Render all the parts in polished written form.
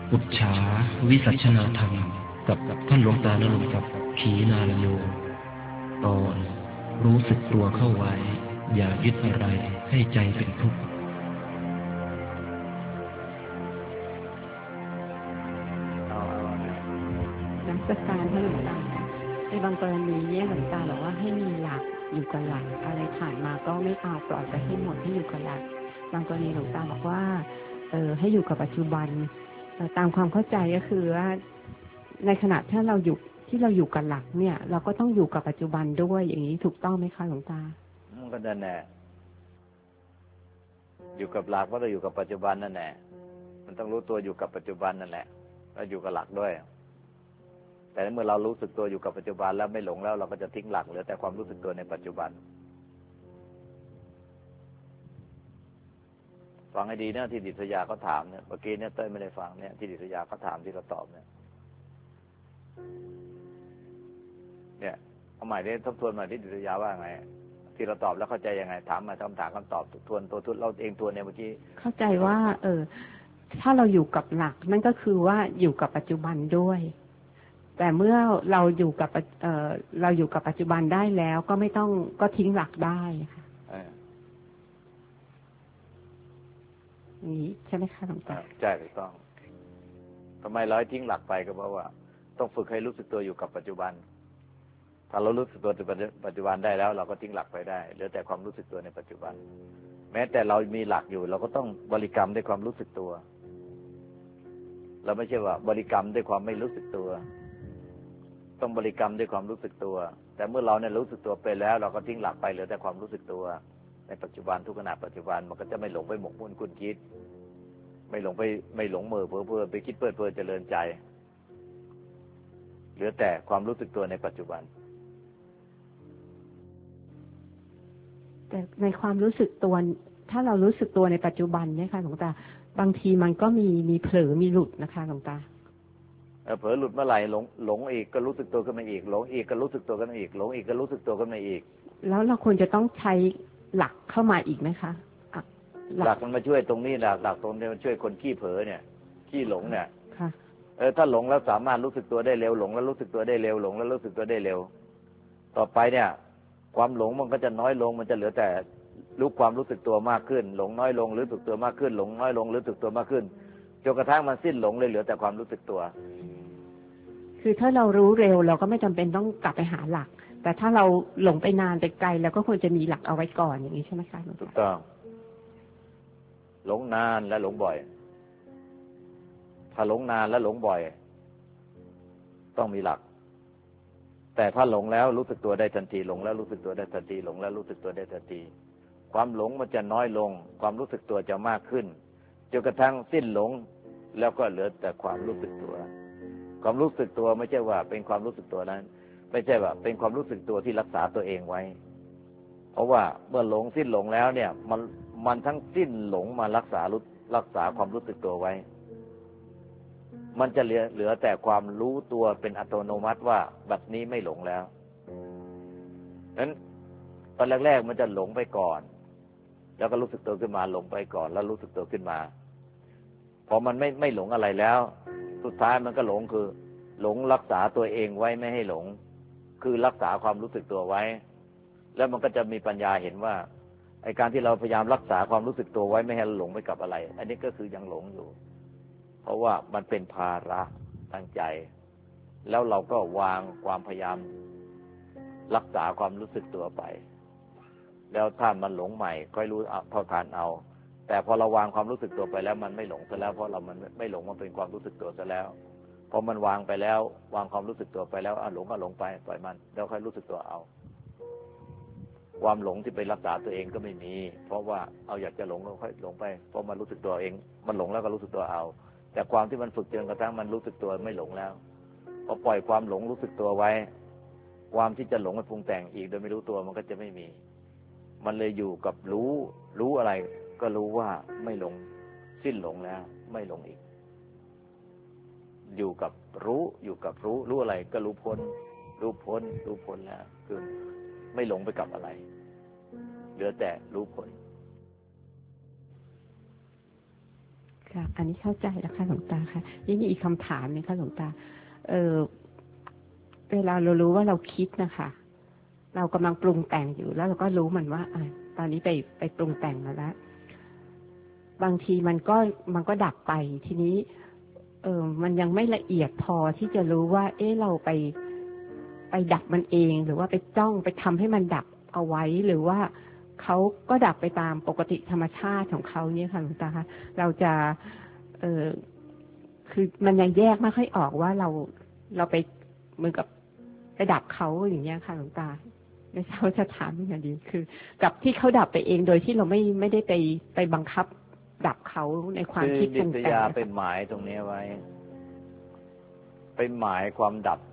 ปุจฉาวิสัชนาธรรมกับท่านหลวงตาณรงค์ศักดิ์ขีนาลโยตอนรู้สึกตัวเข้าไว้อย่ายึดอะไรให้ใจเป็นทุกข์นักการท่านหลวงตาในบางกรณีเนี่ยหลวงตาบอกว่าให้มีหลักอยู่กับหลักอะไรผ่านมาก็ไม่เอาปล่อยไปให้หมดให้อยู่กับหลักบางกรณีหลวงตาบอกว่าให้อยู่กับปัจจุบันตามความเข้าใจก็คือว่าในขณะที่เราอยู่กับหลักเนี่ยเราก็ต้องอยู่กับปัจจุบันด้วยอย่างนี้ถูกต้องไหมคะหลวงตามันก็นั่นแหละอยู่กับหลักก็ต้องอยู่กับปัจจุบันนั่นแหละมันต้องรู้ตัวอยู่กับปัจจุบันนั่นแหละแล้วอยู่กับหลักด้วยแต่เมื่อเรารู้สึกตัวอยู่กับปัจจุบันแล้วไม่หลงแล้วเราก็จะทิ้งหลักเหลือแต่ความรู้สึกตัวในปัจจุบันฟังให้ดีนะที่ดิษยาเขาถามเนี่ยเมื่อกี้เนี่ยเต้ยไม่ได้ฟังเนี่ยที่ดิษยาเขาถามที่เราตอบเนี่ยเอาใหม่ได้ทบทวนใหม่ที่ดิษยาว่าไงที่เราตอบแล้วเข้าใจยังไงถามมาคำถามคำตอบทวนตัวเราเองทวนเนี่ยเมื่อกี้เข้าใจว่าถ้าเราอยู่กับหลักนั่นก็คือว่าอยู่กับปัจจุบันด้วยแต่เมื่อเราอยู่กับปัจจุบันได้แล้วก็ไม่ต้องก็ทิ้งหลักได้ค่ะนี่ใช่ไหมคะหลวงตาใช่ถูกต้องทำไมเราทิ้งหลักไปก็เพราะว่าต้องฝึกให้รู้สึกตัวอยู่กับปัจจุบันถ้าเรารู้สึกตัวในปัจจุบันได้แล้วเราก็ทิ้งหลักไปได้เหลือแต่ความรู้สึกตัวในปัจจุบันแม้แต่เรามีหลักอยู่เราก็ต้องบริกรรมด้วยความรู้สึกตัวเราไม่ใช่ว่าบริกรรมด้วยความไม่รู้สึกตัวต้องบริกรรมด้วยความรู้สึกตัวแต่เมื่อเราเนี่ยรู้สึกตัวไปแล้วเราก็ทิ้งหลักไปเหลือแต่ความรู้สึกตัวในปัจจุบันทุกขณะปัจจุบันมันก็จะไม่หลงไปหมกมุ่นคุ้นคิดไม่หลงเม่อเพ้อไปคิดเพลิดเจริญใจเหลือแต่ความรู้สึกตัวในปัจจุบันแต่ในความรู้สึกตัวถ้าเรารู้สึกตัวในปัจจุบันเนี่ยค่ะหลวงตาบางทีมันก็มีเผลอมีหลุดนะคะหลวงตาเผลอหลุดเมื่อไหร่หลงอีกก็รู้สึกตัวขึ้นมาอีกหลงอีกก็รู้สึกตัวขึ้นมาอีกหลงอีกก็รู้สึกตัวขึ้นมาอีกแล้วเราควรจะต้องใช้หลักเข้ามาอีกไหมคะหลักมันมาช่วยตรงนี้หลักตรงนี้มันช่วยคนขี้เผลอเนี่ยขี้หลงเนี่ยค่ะถ้าหลงแล้วสามารถรู้สึกตัวได้เร็วหลงแล้วรู้สึกตัวได้เร็วหลงแล้วรู้สึกตัวได้เร็วต่อไปเนี่ยความหลงมันก็จะน้อยลงมันจะเหลือแต่รู้ความรู้สึกตัวมากขึ้นหลงน้อยลงหรือสึกตัวมากขึ้นหลงน้อยลงหรือสึกตัวมากขึ้นจนกระทั่งมันสิ้นหลงเลยเหลือแต่ความรู้สึกตัวคือถ้าเรารู้เร็วเราก็ไม่จำเป็นต้องกลับไปหาหลักแต่ถ้าเราหลงไปนานไปไกลเราก็ควรจะมีหลักเอาไว้ก่อนอย่างนี้ใช่ไหมคะถูกต้องหลงนานและหลงบ่อยถ้าหลงนานและหลงบ่อยต้องมีหลักแต่ถ้าหลงแล้วรู้สึกตัวได้ทันทีหลงแล้วรู้สึกตัวได้ทันทีหลงแล้วรู้สึกตัวได้ทันทีความหลงมันจะน้อยลงความรู้สึกตัวจะมากขึ้นจนกระทั่งสิ้นหลงแล้วก็เหลือแต่ความรู้สึกตัวความรู้สึกตัวไม่ใช่ว่าเป็นความรู้สึกตัวนั้นไม่ใช่ว่าเป็นความรู้สึกตัวที่รักษาตัวเองไว้เพราะว่าเมื่อหลงสิ้นหลงแล้วเนี่ยมันทั้งสิ้นหลงมารักษาความรู้สึกตัวไว้มันจะเหลือแต่ความรู้ตัวเป็นอัตโนมัติว่าบัดนี้ไม่หลงแล้วนั้นตอนแรกๆมันจะหลงไปก่อนแล้วก็รู้สึกตัวขึ้นมาหลงไปก่อนแล้วรู้สึกตัวขึ้นมาพอมันไม่หลงอะไรแล้วสุดท้ายมันก็หลงคือหลงรักษาตัวเองไว้ไม่ให้หลงคือรักษาความรู้สึกตัวไว้แล้วมันก็จะมีปัญญาเห็นว่าไอ้การที่เราพยายามรักษาความรู้สึกตัวไว้ไม่ให้หลงไปกับอะไรอันนี้ก็คือยังหลงอยู่เพราะว่ามันเป็นภาระตั้งใจแล้วเราก็วางความพยายามรักษาความรู้สึกตัวไปแล้วถ้ามันหลงใหม่ค่อยรู้เท่าทันเอาแต่พอเราวางความรู้สึกตัวไปแล้วมันไม่หลงซะแล้วเพราะมันไม่หลงมันเป็นความรู้สึกตัวซะแล้วพอมันวางไปแล้ววางความรู้สึกตัวไปแล้วหลงก็หลงไปปล่อยมันแล้วค่อยรู้สึกตัวเอาความหลงที่ไปรักษาตัวเองก็ไม่มีเพราะว่าเอาอยากจะหลงก็ค่อยหลงไปเพราะมันรู้สึกตัวเองมันหลงแล้วก็รู้สึกตัวเอาแต่ความที่มันฝึกจนกระทั่งมันรู้สึกตัวไม่หลงแล้วพอปล่อยความหลงรู้สึกตัวไว้ความที่จะหลงไปปรุงแต่งอีกโดยไม่รู้ตัวมันก็จะไม่มีมันเลยอยู่กับรู้อะไรก็รู้ว่าไม่หลงสิ้นหลงแล้วไม่หลงอีกอยู่กับรู้อะไรก็รู้พ้นแล้วคือไม่หลงไปกับอะไรเหลือแต่รู้พ้นคค่ะอันนี้เข้าใจแล้วค่ะหลวงตาค่ะยังมีอีกคำถามนึงค่ะหลวงตาเวลาเรารู้ว่าเราคิดนะคะเรากำลังปรุงแต่งอยู่แล้วเราก็รู้มันว่าตอนนี้ไปปรุงแต่งมาแล้วบางทีมันก็ดับไปทีนี้มันยังไม่ละเอียดพอที่จะรู้ว่าเราไปดับมันเองหรือว่าไปจ้องไปทำให้มันดับเอาไว้หรือว่าเขาก็ดับไปตามปกติธรรมชาติของเขาเนี่ยค่ะหลวงตาคะเราจะคือมันยังแยกไม่ค่อยออกว่าเราไปเหมือนกับไปดับเขาอย่างเงี้ยค่ะหลวงตาไม่ทราบจะถามยังไงดีคือกับที่เขาดับไปเองโดยที่เราไม่ได้ไปบังคับดับเขาในความคิดปรุงแต่งดิษยาเป็นหมายตรงนี้ไว้เป็นหมายความดับ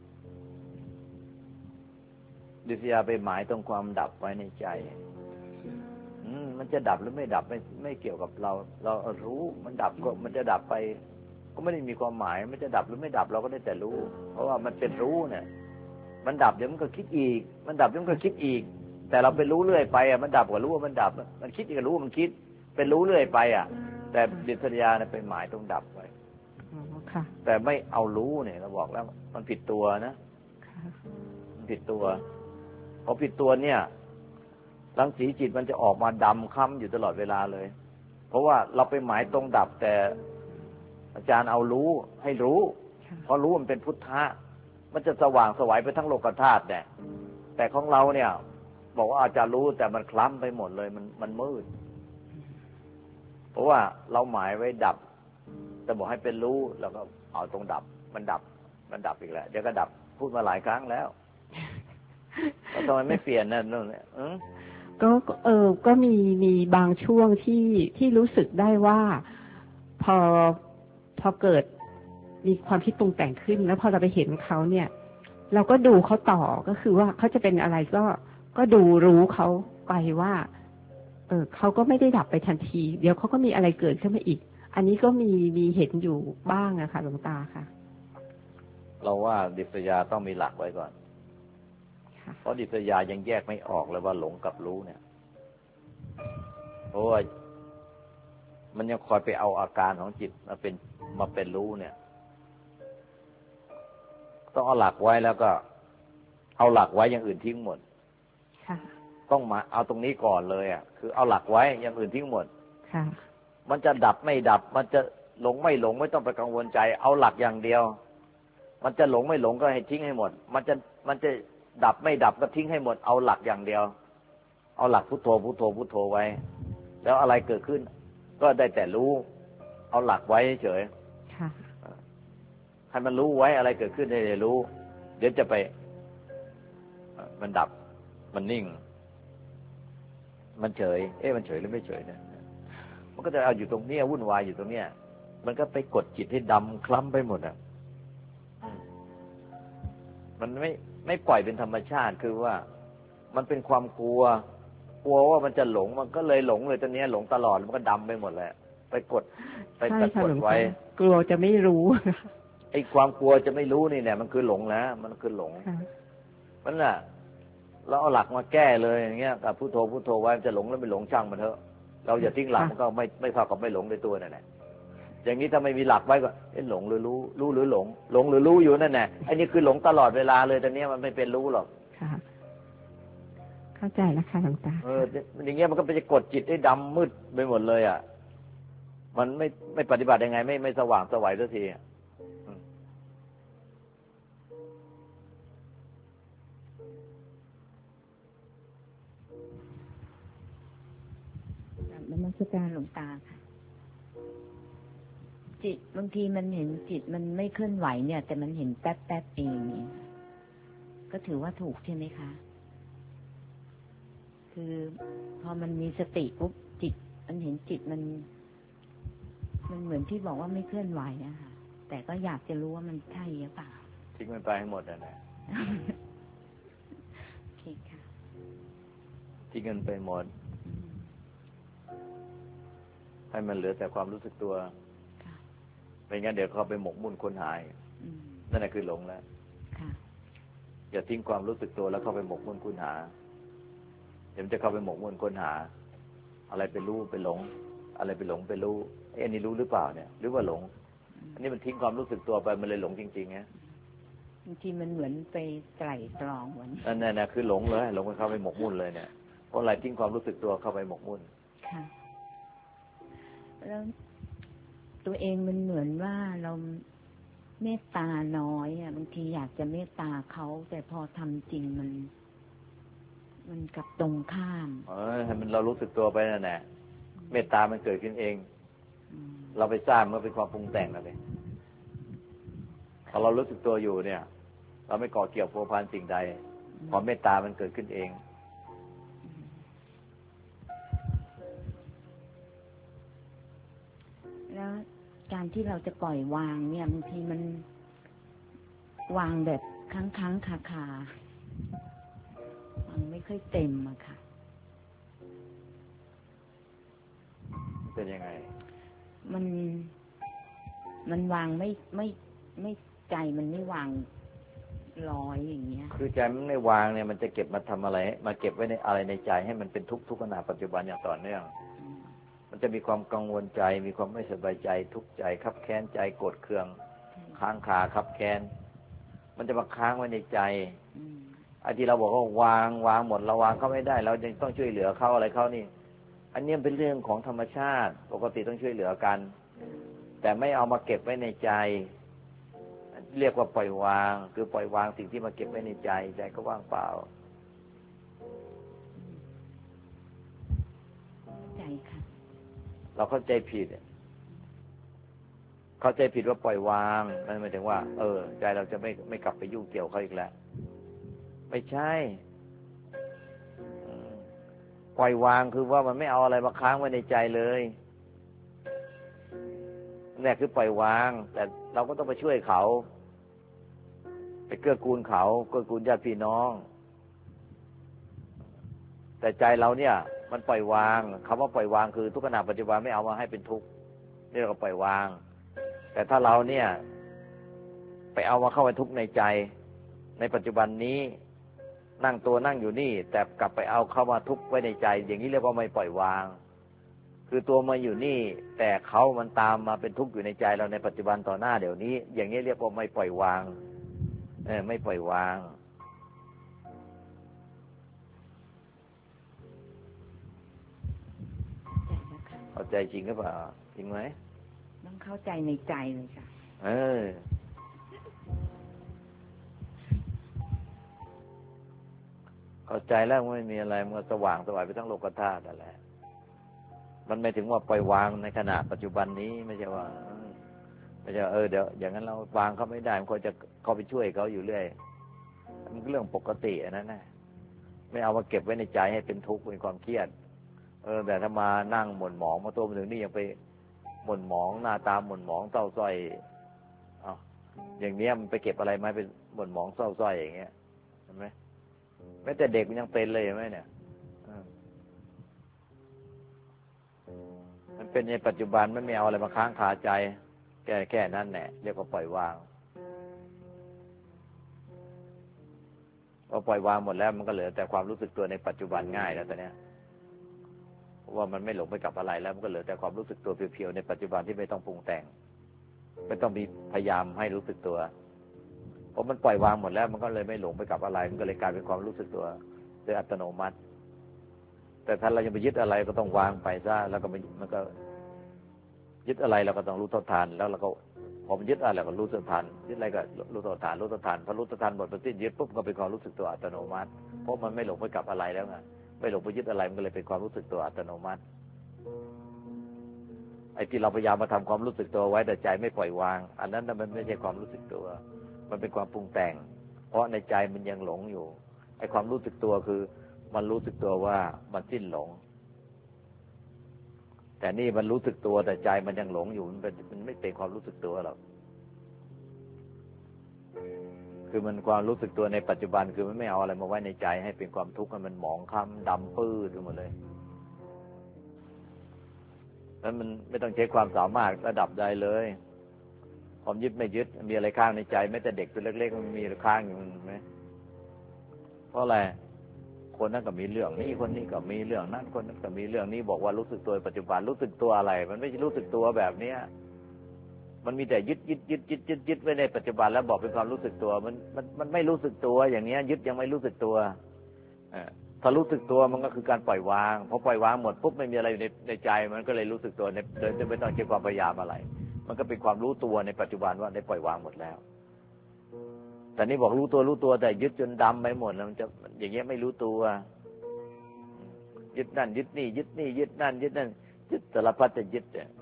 ดิษยาเป็นหมายตรงความดับไว้ในใจมันจะดับหรือไม่ดับไม่เกี่ยวกับเรารู้มันดับก็มันจะดับไปก็ไม่ได้มีความหมายมันจะดับหรือไม่ดับเราก็ได้แต่รู้เพราะว่ามันเป็นรู้เนี่ยมันดับเดี๋ยวมันก็คิดอีกมันดับเดี๋ยวมันก็คิดอีกแต่เราไปรู้เรื่อยไปมันดับก็รู้ว่ามันดับมันคิดอีกก็รู้ว่ามันคิดเป็นรู้เรื่อยไปแต่ดิษยาเนี่ยเป็นหมายตรงดับไว้แต่ไม่เอารู้เนี่ยเราบอกแล้วมันผิดตัวนะมันผิดตัวพอผิดตัวเนี่ยรังสีจิตมันจะออกมาดำค้ำอยู่ตลอดเวลาเลยเพราะว่าเราไปหมายตรงดับแต่อาจารย์เอารู้ให้รู้เพราะรู้มันเป็นพุทธะมันจะสว่างสวัยไปทั้งโลกธาตุเนี่ยแต่ของเราเนี่ยบอกว่าอาจารย์รู้แต่มันคล้ำไปหมดเลยมันมืดเพราะว่าเราหมายไว้ดับแต่บอกให้เป็นรู้แล้วก็เอาตรงดับมันดับอีกแล้วเดี๋ยวก็ดับพูดมาหลายครั้งแล้วทำไมไม่เปลี่ยนนั่นนู่นเนี่ยก็มีบางช่วงที่รู้สึกได้ว่าพอเกิดมีความคิดปรุงแต่งขึ้นแล้วพอเราไปเห็นเขาเนี่ยเราก็ดูเขาต่อก็คือว่าเขาจะเป็นอะไรก็ดูรู้เขาไปว่าเขาก็ไม่ได้ดับไปทันทีเดี๋ยวเขาก็มีอะไรเกิดขึ้นมาอีกอันนี้ก็มีเห็นอยู่บ้างอะค่ะหลวงตาค่ะเราว่าดิษยาต้องมีหลักไว้ก่อนเพราะดิษยายังแยกไม่ออกเลยว่าหลงกับรู้เนี่ยเพราะว่ามันยังคอยไปเอาอาการของจิตมาเป็นรู้เนี่ยต้องเอาหลักไว้แล้วก็เอาหลักไว้อย่างอื่นทิ้งหมดต้องมาเอาตรงนี้ก่อนเลยคือเอาหลักไว้อย่างอื่นทิ้งหมดมันจะดับไม่ดับมันจะหลงไม่หลงไม่ต้องไปกังวลใจเอาหลักอย่างเดียวมันจะหลงไม่หลงก็ให้ทิ้งให้หมดมันจะดับไม่ดับก็ทิ้งให้หมดเอาหลักอย่างเดียวเอาหลักพุทโธพุทโธพุทโธไว้แล้วอะไรเกิดขึ้นก็ได้แต่รู้เอาหลักไว้เฉยให้มันรู้ไว้อะไรเกิดขึ้นให้ได้รู้เดี๋ยวจะไปมันดับมันนิ่งมันเฉยมันเฉยหรือไม่เฉยเนี่ยมันก็จะเอาอยู่ตรงนี้วุ่นวายอยู่ตรงเนี้ยมันก็ไปกดจิตให้ดำคล้ำไปหมดมันไม่ปล่อยเป็นธรรมชาติคือว่ามันเป็นความกลัวว่ามันจะหลงมันก็เลยหลงเลยตอนนี้หลงตลอดมันก็ดำไปหมดเลยไปกดไว้กลัวจะไม่รู้ไอ้ความกลัวจะไม่รู้นี่เนี่ยมันคือหลงแล้วมันคือหลงมันน่ะเราเอาหลักมาแก้เลยอย่างเงี้ยกับพุทโธพุทโธไว้จะหลงแล้วไม่หลงช่างมันเถอะเราอย่าทิ้งหลักมันก็ไม่เท่ากับไม่หลงในตัวนั่นแหละอย่างนี้ถ้าไม่มีหลักไว้ก็หลงหรือรู้หรือหลงหรือรู้อยู่นั่นแหละไอ้นี่คือหลงตลอดเวลาเลยตอนนี้มันไม่เป็นรู้หรอกเข้าใจแล้วค่ะหลวงตาอย่างเงี้ยมันก็ไปจะกดจิตให้ดำมืดไปหมดเลยมันไม่ปฏิบัติยังไงไม่สว่างสวัยสักทีนมัสการหลวงตาค่ะจิตบางทีมันเห็นจิตมันไม่เคลื่อนไหวเนี่ยแต่มันเห็นแป๊บเองเนี่ยก็ถือว่าถูกใช่ไหมคะคือพอมันมีสติปุ๊บจิตมันเห็นจิตมันเหมือนที่บอกว่าไม่เคลื่อนไหวอะค่ะแต่ก็อยากจะรู้ว่ามันใช่หรือเปล่าทิ้งมันไปให้หมดนะโอเคค่ะทิ้งมันไปหมดให้มันเหลือแต่ความรู้สึกตัวไม่งั้นเดี๋ยวเขาไปหมกมุ่นค้นหานั่นแหละคือหลงแล้วอย่าทิ้งความรู้สึกตัวแล้วเข้าไปหมกมุ่นค้นหาเดี๋ยวจะเข้าไปหมกมุ่นค้นหาอะไรไปรู้ไปหลงอะไรไปหลงไปรู้อันนี้รู้หรือเปล่าเนี่ยหรือว่าหลงอันนี้มันทิ้งความรู้สึกตัวไปมันเลยหลงจริงๆไงบางทีมันเหมือนไปไตร่ตรองเหมือนนั่นคือหลงเลยหลงไปเข้าไปหมกมุ่นเลยเนี่ยเพราะอะไรทิ้งความรู้สึกตัวเข้าไปหมกมุ่นค่ะแล้วตัวเองมันเหมือนว่าเราเมตตาน้อยอ่ะบางทีอยากจะเมตตาเขาแต่พอทำจริงมันกลับตรงข้ามให้มันเรารู้สึกตัวไปนั่นแหละเมตตามันเกิดขึ้นเองเราไปสร้างมันเป็นความปรุงแต่งนั่นเองพอเรารู้สึกตัวอยู่เนี่ยเราไม่ก่อเกี่ยวพัวพันสิ่งใดพอเมตตามันเกิดขึ้นเองแล้วการที่เราจะปล่อยวางเนี่ยบางทีมันวางแบบครั้งคามันไม่ค่อยเต็มอะค่ะเป็นยังไงมันวางไม่ใจมันไม่วางร้อยอย่างเงี้ยคือใจมันไม่วางเนี่ยมันจะเก็บมาทำอะไรมาเก็บไว้ในอะไรในใจให้มันเป็นทุกขณะปัจจุบันอย่างต่อเนื่องมันจะมีความกังวลใจมีความไม่สบายใจทุกข์ใจคับแค้นใจโกรธเคืองค้างคาคับแค้นมันจะมาค้างไว้ในใจไอ้ที่เราบอกว่าวางหมดเราวางเขาไม่ได้เราจึงต้องช่วยเหลือเขาอะไรเขานี่อันนี้เป็นเรื่องของธรรมชาติปกติต้องช่วยเหลือกันแต่ไม่เอามาเก็บไว้ในใจเรียกว่าปล่อยวางคือปล่อยวางสิ่งที่มาเก็บไว้ในใจใจก็ว่างเปล่าใจค่ะเราเข้าใจผิดว่าปล่อยวางมันหมายถึงว่าใจเราจะไม่กลับไปยุ่งเกี่ยวเขาอีกแล้วไม่ใช่ปล่อยวางคือว่ามันไม่เอาอะไรมาค้างไว้ในใจเลยนี่คือปล่อยวางแต่เราก็ต้องไปช่วยเขาไปเกื้อกูลเขาเกื้อกูลญาติพี่น้องแต่ใจเราเนี่ยมันปล่อยวางคำว่าปล่อยวางคือทุกขณะปัจจุบันไม่เอามาให้เป็นทุกข์นี่เราก็ปล่อยวางแต่ถ้าเราเนี่ยไปเอามาเข้าไปทุกข์ในใจในปัจจุบันนี้นั่งอยู่นี่แต่กลับไปเอาเข้ามาทุกข์ไว้ในใจอย่างนี้เรียกว่าไม่ปล่อยวางคือตัวมาอยู่นี่แต่เขามันตามมาเป็นทุกข์อยู่ในใจเราในปัจจุบันต่อหน้าเดี๋ยวนี้อย่างนี้เรียกว่าไม่ปล่อยวางไม่ปล่อยวางเข้าใจจริงหรือเปล่าจริงไหมต้องเข้าใจในใจเลยค่ะเข้าใจแล้วไม่มีอะไรมันสว่างสวายไปทั้งโลกธาตุนั่นแหละมันไม่ถึงว่าปล่อยวางในขณะปัจจุบันนี้ไม่ใช่ว่าเดี๋ยวอย่างนั้นเราวางเขาไม่ได้มันควรจะเข้าไปช่วยเขาอยู่เรื่อยมันเรื่องปกติอันนั้นนะไม่เอามาเก็บไว้ในใจให้เป็นทุกข์เป็นความเครียดแต่ถ้ามานั่งหม่นหมองมาตัวมาถึงนี่ยังไปหม่นหมองหน้าตาหม่นหมองเศร้าส้อยอย่างเนี้ยมันไปเก็บอะไรมาเป็นหม่นหมองเศร้าส้อยอย่างเงี้ยเห็นไหมแม้แต่เด็กมันยังเป็นเลยเห็นไหมเนี่ยมันเป็นในปัจจุบันมันไม่เอาอะไรมาค้างคาใจแค่นั้นแหละเรียกว่าปล่อยวางพอปล่อยวางหมดแล้วมันก็เหลือแต่ความรู้สึกตัวในปัจจุบันง่ายแล้วตอนนี้เพราะว่ามันไม่หลงไปกับอะไรแล้วมันก็เหลือแต่ความรู้สึกตัวเพียวๆในปัจจุบันที่ไม่ต้องปรุงแต่งไม่ต้องมีพยายามให้รู้สึกตัวเพราะมันปล่อยวางหมดแล้วมันก็เลยไม่หลงไปกับอะไรมันก็เลยกลายเป็นความรู้สึกตัวโดยอัตโนมัติแต่ถ้าเรายังไปยึดอะไรก็ต้องวางไปซะแล้วก็มันก็ยึดอะไรเราก็ต้องรู้เท่าทันแล้วเราก็พอมันยึดอะไรเราก็รู้เท่าทันยึดอะไรก็รู้เท่าทันพอรู้เท่าทันหมดมันสิ้นยึดปุ๊บก็เป็นความรู้สึกตัวอัตโนมัติเพราะมันไม่หลงไปกับอะไรแล้วไงไม่หลงไปยึดอะไรมันก็เลยเป็นความรู้สึกตัวอัตโนมัติไอ้ที่เราพยายามมาทำความรู้สึกตัวไว้แต่ใจไม่ปล่อยวางอันนั้นมันไม่ใช่ความรู้สึกตัวมันเป็นความปรุงแต่งเพราะในใจมันยังหลงอยู่ไอ้ความรู้สึกตัวคือมันรู้สึกตัวว่ามันสิ้นหลงแต่นี่มันรู้สึกตัวแต่ใจมันยังหลงอยู่มันไม่เป็นความรู้สึกตัวหรอกคือมันความรู้สึกตัวในปัจจุบันคือมันไม่เอาอะไรมาไว้ในใจให้เป็นความทุกข์ให้มันหมองคล้ำดำปื้ดไปหมดเลยแล้วมันไม่ต้องใช้ความสามารถระดับใดเลยความยึดไม่ยึดมีอะไรค้างในใจแม้แต่เด็กตัวเล็กๆมันมีค้างอยู่มันไหมเพราะอะไรคนนั้นก็มีเรื่องนี้คนนี้ก็มีเรื่องนั้นคนนั้นก็มีเรื่องนี้บอกว่ารู้สึกตัวปัจจุบันรู้สึกตัวอะไรมันไม่ใช่รู้สึกตัวแบบเนี้ยมันมีแต่ยึดไว้ในปัจจุบันแล้วบอกเป็นความรู้สึกตัวมันไม่รู้สึกตัวอย่างเนี้ยยึดยังไม่รู้สึกตัวถ้ารู้สึกตัวมันก็คือการปล่อยวางพอปล่อยวางหมดปุ๊บไม่มีอะไรอยู่ในใจมันก็เลยรู้สึกตัวโดยไม่ต้องใช้ความพยายามอะไรมันก็เป็นความรู้ตัวในปัจจุบันว่าได้ปล่อยวางหมดแล้วแต่นี่บอกรู้ตัวแต่ยึดจนดำไปหมดมันจะอย่างเงี้ยไม่รู้ตัวยึดนั่นยึดนี่ยึดนั่นยึดสารพัดจะยึดเนี่ย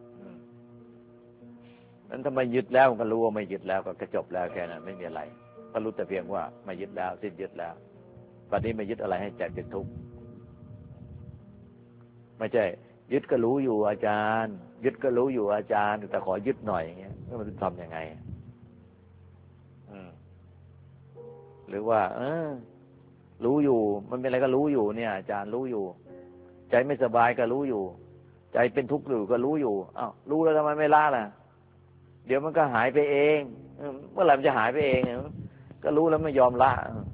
นั้นถ้าไม่ยึดแล้วมันก็รู้ว่าไม่ยึดแล้วก็จบแล้วแค่นั้นไม่มีอะไรก็รู้แต่เพียงว่าไม่ยึดแล้วสิ้นยึดแล้วบัดนี้ไม่ยึดอะไรให้ใจเป็นทุกข์ไม่ใช่ยึดก็รู้อยู่อาจารย์ยึดก็รู้อยู่อาจารย์แต่ขอยึดหน่อยอย่างเงี้ยมันจะทำยังไงหรือว่ารู้อยู่มันเป็นอะไรก็รู้อยู่เนี่ยอาจารย์รู้อยู่ใจไม่สบายก็รู้อยู่ใจเป็นทุกข์อยู่ก็รู้อยู่อ้าวรู้แล้วทำไมไม่ละล่ะเดี๋ยวมันก็หายไปเองเมื่อไหร่มันจะหายไปเองก็รู้แล้วไม่ยอมละ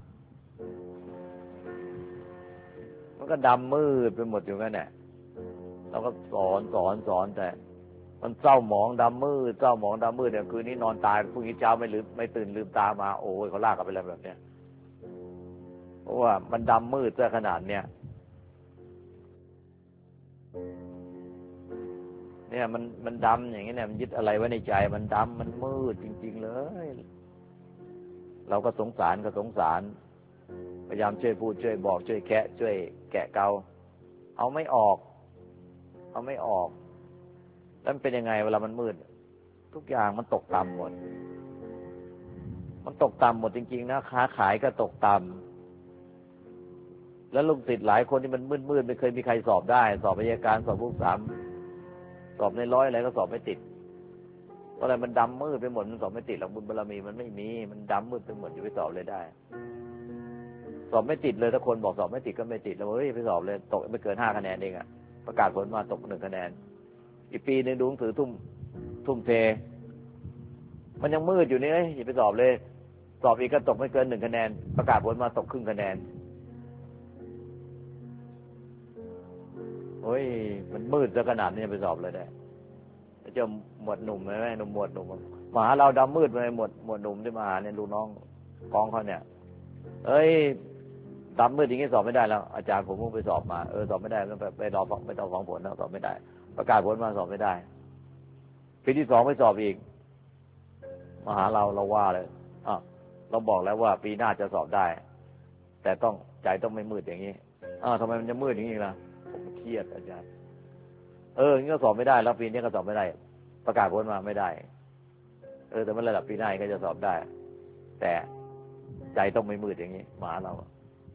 มันก็ดำมืดไปหมดอยู่งั้นแหละเราก็สอนแต่มันเศร้าหมองดำมืดเศร้าหมองดำมืดเนี่ยคืนนี้นอนตายพรุ่งนี้เช้าไม่ตื่นลืมตามาโอ้ยเขาลากกันไปแล้วแบบเนี้ยเพราะว่ามันดำมืดซะขนาดเนี้ยเนี่ยมันดำอย่างนี้เนี่ยมันยึดอะไรไว้ในใจมันดำมันมืดจริงๆเลยเราก็สงสารพยายามช่วยพูดช่วยบอกช่วยแคะช่วยแกะเกาเอาไม่ออกแล้วมันเป็นยังไงเวลามันมืดทุกอย่างมันตกต่ำหมดจริงๆนะค้าขายก็ตกต่ำแล้วลูกศิษย์หลายคนที่มันมืดไม่เคยมีใครสอบได้สอบอัยการสอบผู้สามสอบในร้อยอะไรก็สอบไม่ติดเพราะอะไรมันดำมืดไปหมดมันสอบไม่ติดหรอกบุญบารมีมันไม่มีมันดำมืดไปหมดอยู่ไปสอบเลยได้สอบไม่ติดเลยถ้าคนบอกสอบไม่ติดก็ไม่ติดแล้วเฮ้ยไปสอบเลยตกไม่เกิน5 คะแนนเองอะประกาศผลมาตก1 คะแนนอีกปีนึงดูหนังสือทุ่มเทมันยังมืดอยู่นี่อย่าไปสอบเลยสอบอีกก็ตกไม่เกิน1 คะแนนประกาศผลมาตกครึ่งคะแนนโอ้ยมันมืดซะขนาดนี้ไปสอบเลยได้เจ้าหมวดหนุ่มไหมหนุ่มหมวดหนุ่มมาหาเราดำมืดไปหมวดหนุ่มที่มาหาเนี่ยลูกน้องกองเขาเนี่ยเอ้ยดำมืดอย่างนี้สอบไม่ได้แล้วอาจารย์ผมเพิ่งไปสอบมาสอบไม่ได้ไปรอไม่ต้องฟังผลแล้วสอบไม่ได้ประกาศผลมาสอบไม่ได้ปีที่2ไปสอบอีกมาหาเราว่าเลยเราบอกแล้วว่าปีหน้าจะสอบได้แต่ใจต้องไม่มืดอย่างนี้ทำไมมันจะมืดอย่างนี้ล่ะผมเครียดอาจารย์งี้ก็สอบไม่ได้แล้วปีนี้ก็สอบไม่ได้ประกาศผลมาไม่ได้แต่เมื่อระดับปีหน้าก็จะสอบได้แต่ใจต้องไม่มืดอย่างนี้มาหาเรา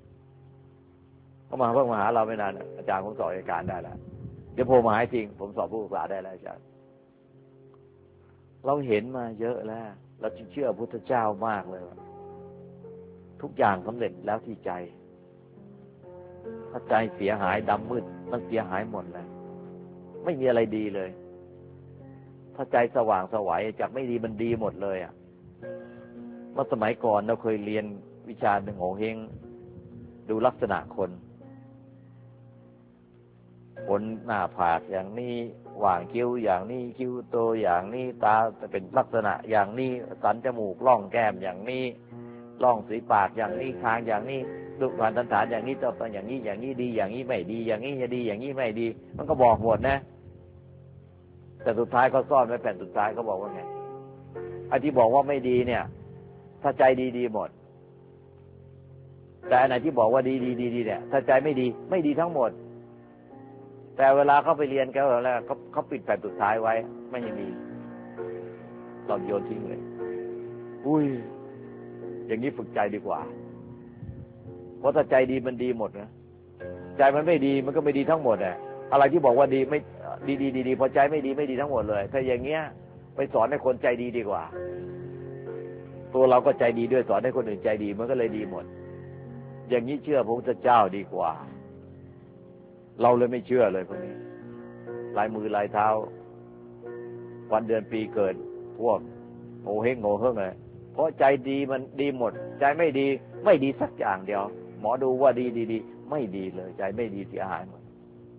เขามาเพิ่งมาหาเราไม่นานอาจารย์ผมสอบอัยการได้แล้วเดี๋ยวโผล่มาให้จริงผมสอบผู้ศึกษาได้แล้วอาจารย์เราเห็นมาเยอะแล้วเราเชื่อพระพุทธเจ้ามากเลยทุกอย่างสำเร็จแล้วที่ใจถ้าใจเสียหายดำมืดมันเสียหายหมดเลยไม่มีอะไรดีเลยถ้าใจสว่างสวัยจากไม่ดีมันดีหมดเลยเมื่อสมัยก่อนเราเคยเรียนวิชาหนึ่งโหเฮงดูลักษณะคนหน้าผากอย่างนี้หว่างคิ้วอย่างนี้คิ้วโตอย่างนี้ตาเป็นลักษณะอย่างนี้สันจมูกร่องแก้มอย่างนี้ร่องสีปากอย่างนี้คางอย่างนี้รูปพรรณสันฐานอย่างนี้ต่อไปอย่างนี้ดีอย่างนี้ไม่ดีอย่างนี้จะดีอย่างนี้ไม่ดีมันก็บอกหมดนะแต่สุดท้ายเขาซ่อนไว้แผ่นสุดท้ายเขาบอกว่าไงไอ้ที่บอกว่าไม่ดีเนี่ยถ้าใจดีหมดแต่อันไหนที่บอกว่าดีเนี่ยถ้าใจไม่ดีทั้งหมดแต่เวลาเขาไปเรียนกันแล้วเขาปิดแผ่นสุดท้ายไว้ไม่ให้มีเราโยนทิ้งเลยอุ้ยอย่างนี้ฝึกใจดีกว่าเพราะถ้าใจดีมันดีหมดนะใจมันไม่ดีมันก็ไม่ดีทั้งหมดอะไรที่บอกว่าดีไม่ดีพอใจไม่ดีทั้งหมดเลยถ้าอย่างเงี้ยไปสอนให้คนใจดีกว่าตัวเราก็ใจดีด้วยสอนให้คนอื่นใจดีมันก็เลยดีหมดอย่างนี้เชื่อพระพุทธเจ้าดีกว่าเราเลยไม่เชื่อเลยพวกนี้ลายมือลายเท้าวันเดือนปีเกิดพวกโง่เฮงเลยเพราะใจดีมันดีหมดใจไม่ดีสักอย่างเดียวหมอดูว่าดีไม่ดีเลยใจไม่ดีเสียหายหมด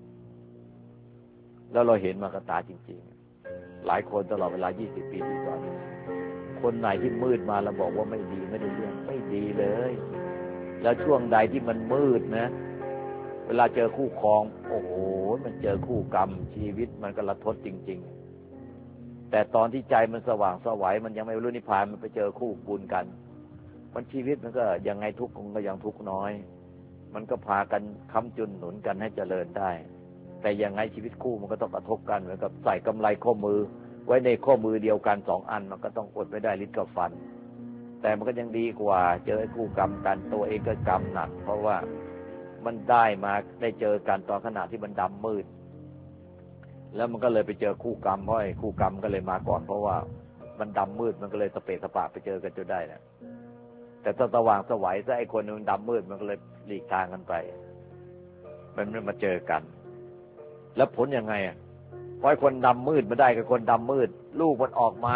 แล้วเราเห็นมากระตาจริงๆหลายคนตลอดเวลา20 ปีที่สอนคนไหนที่มืดมาแล้วบอกว่าไม่ดีไม่ได้เรื่องไม่ดีเลยแล้วช่วงใดที่มันมืดนะเวลาเจอคู่ครองโอ้โหมันเจอคู่กรรมชีวิตมันก็ระทดจริงๆแต่ตอนที่ใจมันสว่างไสวมันยังไม่บรรลุนิพพานมันไปเจอคู่บุญกันมันชีวิตมันก็ยังไงทุกข์มันก็ยังทุกข์น้อยมันก็พากันค้ำจุนหนุนกันให้เจริญได้แต่ยังไงชีวิตคู่มันก็ต้องกระทบกันเหมือนกับใส่กำไลข้อมือไว้ในข้อมือเดียวกัน2 อันมันก็ต้องอดไม่ได้ลิ้นกับฟันแต่มันก็ยังดีกว่าเจอคู่กรรมกันตัวเองก็กรรมหนักเพราะว่ามันได้มาได้เจอกันตอนขณะที่มันดำมืดแล้วมันก็เลยไปเจอคู่กรรมเพราะคู่กรรมก็เลยมาก่อนเพราะว่ามันดำมืดมันก็เลยสเปะสปะไปเจอกันจนได้นะแต่ถ้าสว่างไสวซะไอ้คนมันดำมืดมันก็เลยหลีกทางกันไปมันไม่มาเจอกันแล้วผลยังไงอ่ะพอคนดำมืดมาได้กับคนดำมืดลูกมันออกมา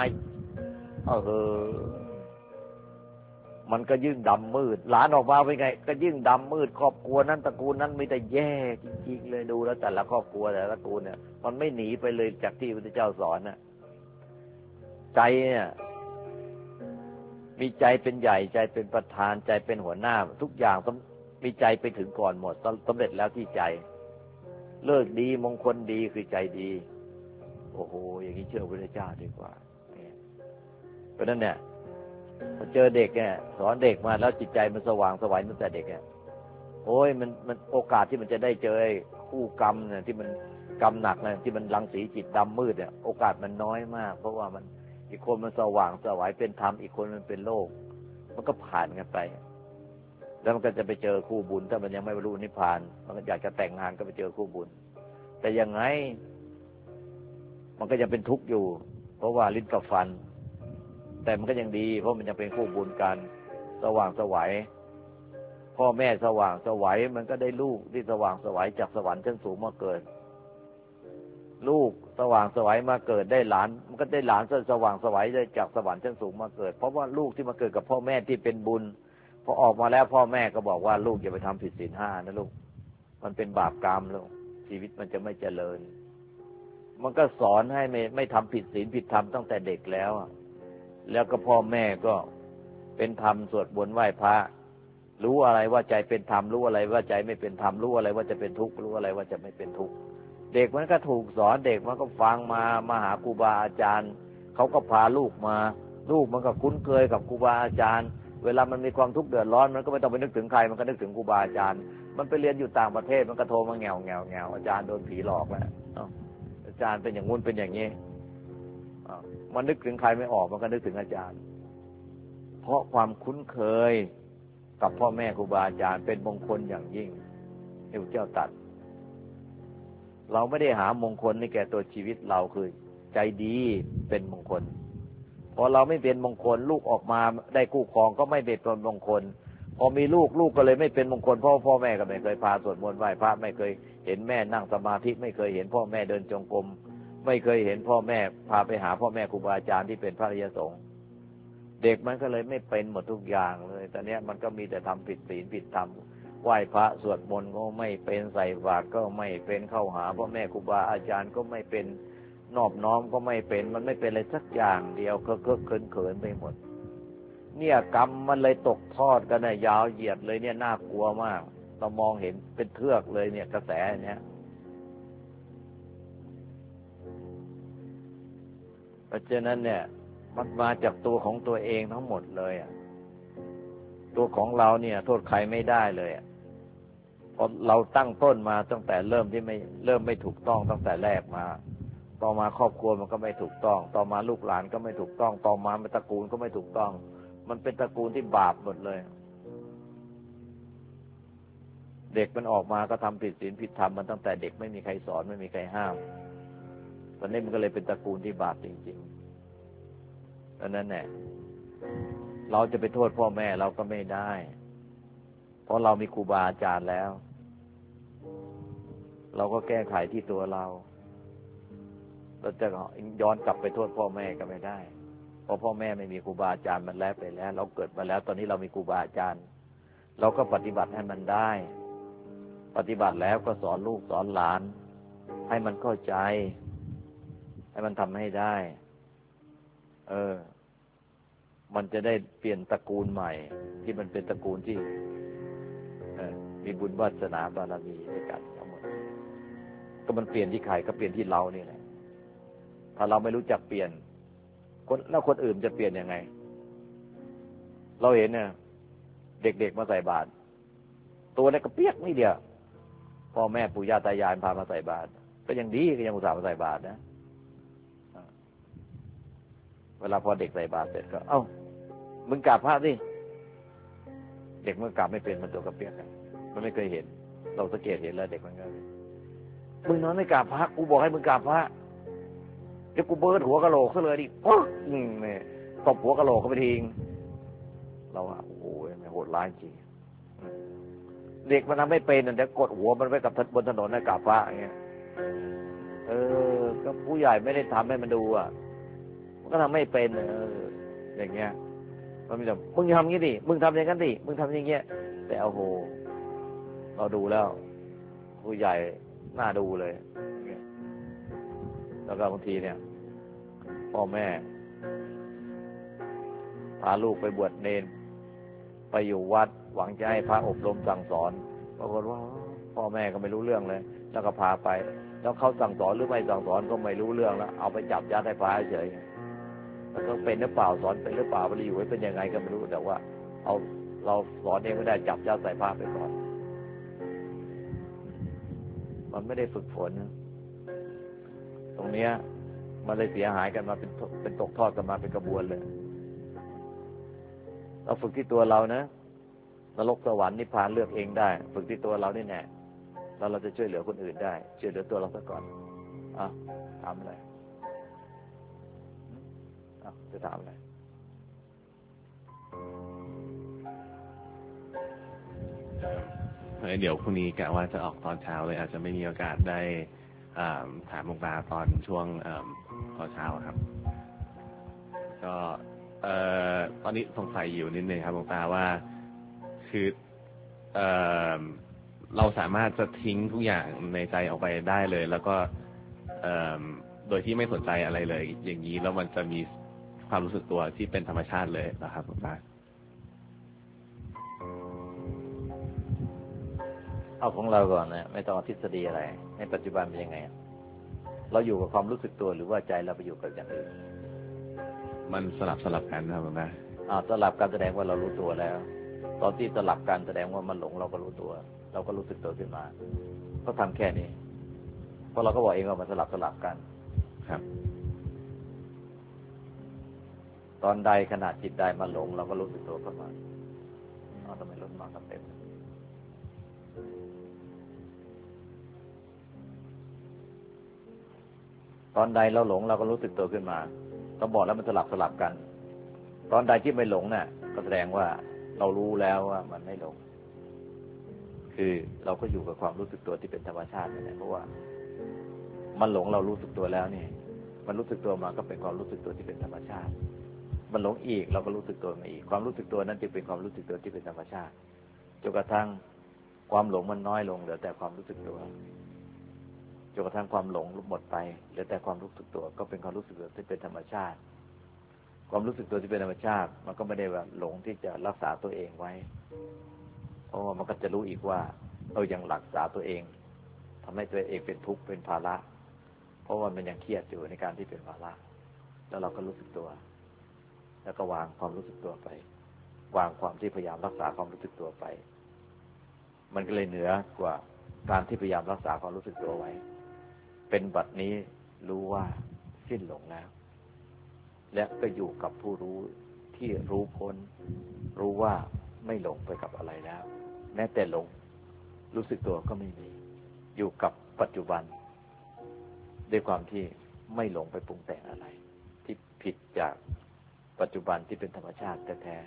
มันก็ยิ่งดำมืดหลานออกมาเป็นไงก็ยิ่งดำมืดครอบครัวนั้นตระกูลนั้นมีแต่แย่จริงๆเลยดูแล้วแต่ละครอบครัวแต่ละตระกูลเนี่ยมันไม่หนีไปเลยจากที่พระพุทธเจ้าสอนน่ะใจเนี่ยมีใจเป็นใหญ่ใจเป็นประธานใจเป็นหัวหน้าทุกอย่างมีใจไปถึงก่อนหมดสำเร็จแล้วที่ใจเลิกดีมงคลดีคือใจดีโอ้โหอย่างนี้เชื่อพระพุทธเจ้าดีกว่าเพราะนั้นเนี่ยพอเจอเด็กเนี่ยสอนเด็กมาแล้วจิตใจมันสว่างไสวตั้งแต่เด็กเนี่ยโอ้ยมันโอกาสที่มันจะได้เจอคู่กรรมเนี่ยที่มันกรรมหนักเนี่ยที่มันรังสีจิตดำมืดเนี่ยโอกาสมันน้อยมากเพราะว่ามันอีกคนมันสว่างไสวเป็นธรรมอีกคนมันเป็นโลกมันก็ผ่านกันไปแล้วมันก็จะไปเจอคู่บุญถ้ามันยังไม่บรรลุนิพพานมันก็อยากจะแต่งงานก็ไปเจอคู่บุญแต่ยังไงมันก็ยังเป็นทุกข์อยู่เพราะว่าลิ้นกับฟันแต่มันก็ยังดีเพราะมันยังเป็นคู่บุญกันสว่างไสวพ่อแม่สว่างไสวมันก็ได้ลูกที่สว่างไสวจากสวรรค์ชั้นสูงมาเกิดลูกสว่างไสวมาเกิดได้หลานมันก็ได้หลานสว่างไสวได้จากสวรรค์ชั้นสูงมาเกิดเพราะว่าลูกที่มาเกิดกับพ่อแม่ที่เป็นบุญพอออกมาแล้วพ่อแม่ก็บอกว่าลูกอย่าไปทำผิดศีล 5นะลูกมันเป็นบาปกรรมลูกชีวิตมันจะไม่เจริญมันก็สอนให้ไม่ทำผิดศีลผิดธรรมตั้งแต่เด็กแล้วก็พ่อแม่ก็เป็นธรรมสวดมนต์ไหว้พระรู้อะไรว่าใจเป็นธรรมรู้อะไรว่าใจไม่เป็นธรรมรู้อะไรว่าจะเป็นทุกข์รู้อะไรว่าจะไม่เป็นทุกข์เด็กมันก็ถูกสอนเด็กมันก็ฟังมาหาครูบาอาจารย์เขาก็พาลูกมาลูกมันก็คุ้นเคยกับครูบาอาจารย์เวลามันมีความทุกข์เดือดร้อนมันก็ไม่ต้องไปนึกถึงใครมันก็นึกถึงครูบาอาจารย์มันไปเรียนอยู่ต่างประเทศมันก็โทรมาแงวอาจารย์โดนผีหลอกแล้วอาจารย์เป็นอย่างงู้นเป็นอย่างนี้มันนึกถึงใครไม่ออกมันก็นึกถึงอาจารย์เพราะความคุ้นเคยกับพ่อแม่ครูบาอาจารย์เป็นมงคลอย่างยิ่งที่พระเจ้าตรัสเราไม่ได้หามงคลในแก่ตัวชีวิตเราคือใจดีเป็นมงคลพอเราไม่เป็นมงคลลูกออกมาได้คู่ครองก็ไม่เป็นมงคลพอมีลูกก็เลยไม่เป็นมงคลเพราะพ่อแม่ก็ไม่เคยพาสวดมนต์ไหว้พระไม่เคยเห็นแม่นั่งสมาธิไม่เคยเห็นพ่อแม่เดินจงกรมไม่เคยเห็นพ่อแม่พาไปหาพ่อแม่ครูบาอาจารย์ที่เป็นพระอริยสงฆ์เด็กมันก็เลยไม่เป็นหมดทุกอย่างเลยตอนนี้มันก็มีแต่ทำผิดศีลผิดธรรมไหว้พระสวดมนต์ก็ไม่เป็นใส่บาตรก็ไม่เป็นเข้าหาพ่อแม่ครูบาอาจารย์ก็ไม่เป็นนอบน้อมก็ไม่เป็นมันไม่เป็นอะไรสักอย่างเดียวเขินไปหมดเนี่ยกรรมมันเลยตกทอดกันนะยาวเหยียดเลยเนี่ยน่ากลัวมากเรามองเห็นเป็นเทือกเลยเนี่ยกระแสเนี้ยเพราะฉะนั้นเนี่ยมันมาจากตัวของตัวเองทั้งหมดเลยตัวของเราเนี่ยโทษใครไม่ได้เลยเพราะเราตั้งต้นมาตั้งแต่เริ่มไม่ถูกต้องตั้งแต่แรกมาต่อมาครอบครัวมันก็ไม่ถูกต้องต่อมาลูกหลานก็ไม่ถูกต้องต่อมาตระกูลก็ไม่ถูกต้องมันเป็นตระกูลที่บาปหมดเลยเด็กมันออกมาก็ทำผิดศีลผิดธรรมมันตั้งแต่เด็กไม่มีใครสอนไม่มีใครห้ามตอนนี้มันก็เลยเป็นตระกูลที่บาปจริงๆดังนั้นแหละเราจะไปโทษพ่อแม่เราก็ไม่ได้เพราะเรามีครูบาอาจารย์แล้วเราก็แก้ไขที่ตัวเราจะย้อนกลับไปโทษพ่อแม่ก็ไม่ได้เพราะพ่อแม่ไม่มีครูบาอาจารย์มันแล้วไปแล้วเราเกิดมาแล้วตอนนี้เรามีครูบาอาจารย์เราก็ปฏิบัติให้มันได้ปฏิบัติแล้วก็สอนลูกสอนหลานให้มันเข้าใจให้มันทำให้ได้มันจะได้เปลี่ยนตระกูลใหม่ที่มันเป็นตระกูลที่มีบุญวาสนาบารมีด้วยกันทั้งหมดก็มันเปลี่ยนที่ใครก็เปลี่ยนที่เรานี่แหละถ้าเราไม่รู้จักเปลี่ยนแล้วคนอื่นจะเปลี่ยนยังไงเราเห็นเนี่ยเด็กๆมาใส่บาตรตัวเล็กกระเปียกนี่เดียวพ่อแม่ปู่ย่าตายายพามาใส่บาตรก็ยังดีก็ยังอุตส่าห์มาใส่บาตรนะเวลาพอเด็กใส่บาตรเสร็จก็เอ้ามึงกราบพระสิเด็กมันกราบไม่เป็นมันตัวกระเปียกมันไม่เคยเห็นเราสังเกตเห็นแล้วเด็กมันก็มึงนอนไม่กราบพระกูบอกให้มึงกราบพระเดี๋ยวกูเบิร์ดหัวกะโหลกซะเลยดิโอ้เนี่ยตบหัวกะโหลกก็ไปทิ้งเราโอ้โหโหดร้ายจริงเด็กมันทำไม่เป็นเดี๋ยวกดหัวมันไว้กับบนถนนนะกราบพระอย่างเงี้ยก็ผู้ใหญ่ไม่ได้ทำให้มันดูมันก็ทำไม่เป็นอย่างเงี้ยมันมีแต่มึงทำงี้ดิมึงทำอย่างนั้นดิมึงทำอย่างเงี้ยแต่โอ้โหเราดูแล้วผู้ใหญ่น่าดูเลยแล้วก็บางทีเนี่ยพ่อแม่พาลูกไปบวชเนรไปอยู่วัดหวังจะให้พระอบรมสั่งสอนปรากฏว่าพ่อแม่ก็ไม่รู้เรื่องเลยแล้วก็พาไปแล้วเขาสั่งสอนหรือไม่สั่งสอนก็ไม่รู้เรื่องแล้วเอาไปจับยัดให้พระเฉยแล้วก็เป็นหรือเปล่าสอนเป็นหรือเปล่าไปอยู่ไว้เป็นยังไงก็ไม่รู้แต่ว่าเราสอนเองไม่ได้จับยัดใส่พระไปก่อนมันไม่ได้ฝึกฝนตรงเนี้ยมันเลยเสียหายกันมาเป็นตกทอดกันมาเป็นกระบวนเลยเราฝึกที่ตัวเรานะนรกสวรรค์นิพพานเลือกเองได้ฝึกที่ตัวเรานี่แน่แล้วเราจะช่วยเหลือคนอื่นได้ช่วยเหลือตัวเราซะก่อนถามอะไรจะถามอะไรเดี๋ยวพรุ่งนี้กะว่าจะออกตอนเช้าเลยอาจจะไม่มีโอกาสได้ถามหลวงตาตอนช่วงตอนเช้าครับก็ตอนนี้สงสัยอยู่นิดนึงครับหลวงตาว่าคือเราสามารถจะทิ้งทุกอย่างในใจออกไปได้เลยแล้วก็โดยที่ไม่สนใจอะไรเลยอย่างนี้แล้วมันจะมีความรู้สึกตัวที่เป็นธรรมชาติเลยนะครับหลวงตาเอาของเราก่อนนะไม่ต้องทฤษฎีอะไรในปัจจุบันเป็นยังไงเราอยู่กับความรู้สึกตัวหรือว่าใจเราไปอยู่กับอย่างอื่นมันสลับกันครับหลวงตาสลับกันแสดงว่าเรารู้ตัวแล้วตอนที่สลับกันแสดงว่ามันหลงเราก็รู้ตัวเราก็รู้สึกตัวขึ้นมาก็ทำแค่นี้เพราะเราก็บอกเองว่ามันสลับกันครับตอนใดขณะจิตใดมันหลงเราก็รู้สึกตัวขึ้นมาทำไมลดมากันเต็มตอนใดเราหลงเราก็รู้สึกตัวขึ้นมาต้องบอกแล้วมันสลับกันตอนใดที่ไม่หลงเนี่ยก็แสดงว่าเรารู้แล้วว่ามันไม่หลงคือเราก็อยู่กับความรู้สึกตัวที่เป็นธรรมชาตินั่นแหละเพราะว่ามันหลงเรารู้สึกตัวแล้วนี่มันรู้สึกตัวมาก็เป็นความรู้สึกตัวที่เป็นธรรมชาติมันหลงอีกเราก็รู้สึกตัวมาอีกความรู้สึกตัวนั้นจึงเป็นความรู้สึกตัวที่เป็นธรรมชาติจนกระทั่งความหลงมันน้อยลงเหลือแต่ความรู้สึกตัวจนกระทั่งความหลงหมดไปเหลือแต่ความรู้สึกตัวก็เป็นความรู้สึกตัวที่เป็นธรรมชาติความรู้สึกตัวที่เป็นธรรมชาติมันก็ไม่ได้ว่าหลงที่จะรักษาตัวเองไว้เพราะว่ามันก็จะรู้อีกว่ายังรักษาตัวเองทำให้ตัวเองเป็นทุกข์เป็นภาระเพราะว่ามันยังเครียดอยู่ในการที่เป็นภาระแล้วเราก็รู้สึกตัวแล้วก็วางความรู้สึกตัวไปวางความที่พยายามรักษาความรู้สึกตัวไปมันก็เลยเหนือกว่าการที่พยายามรักษาความรู้สึกตัวไว้เป็นบัดนี้รู้ว่าสิ้นหลงแล้วและก็อยู่กับผู้รู้ที่รู้พ้นรู้ว่าไม่หลงไปกับอะไรแล้วแม้แต่หลงรู้สึกตัวก็ไม่มีอยู่กับปัจจุบันด้วยความที่ไม่หลงไปปรุงแต่งอะไรที่ผิดจากปัจจุบันที่เป็นธรรมชาติแท้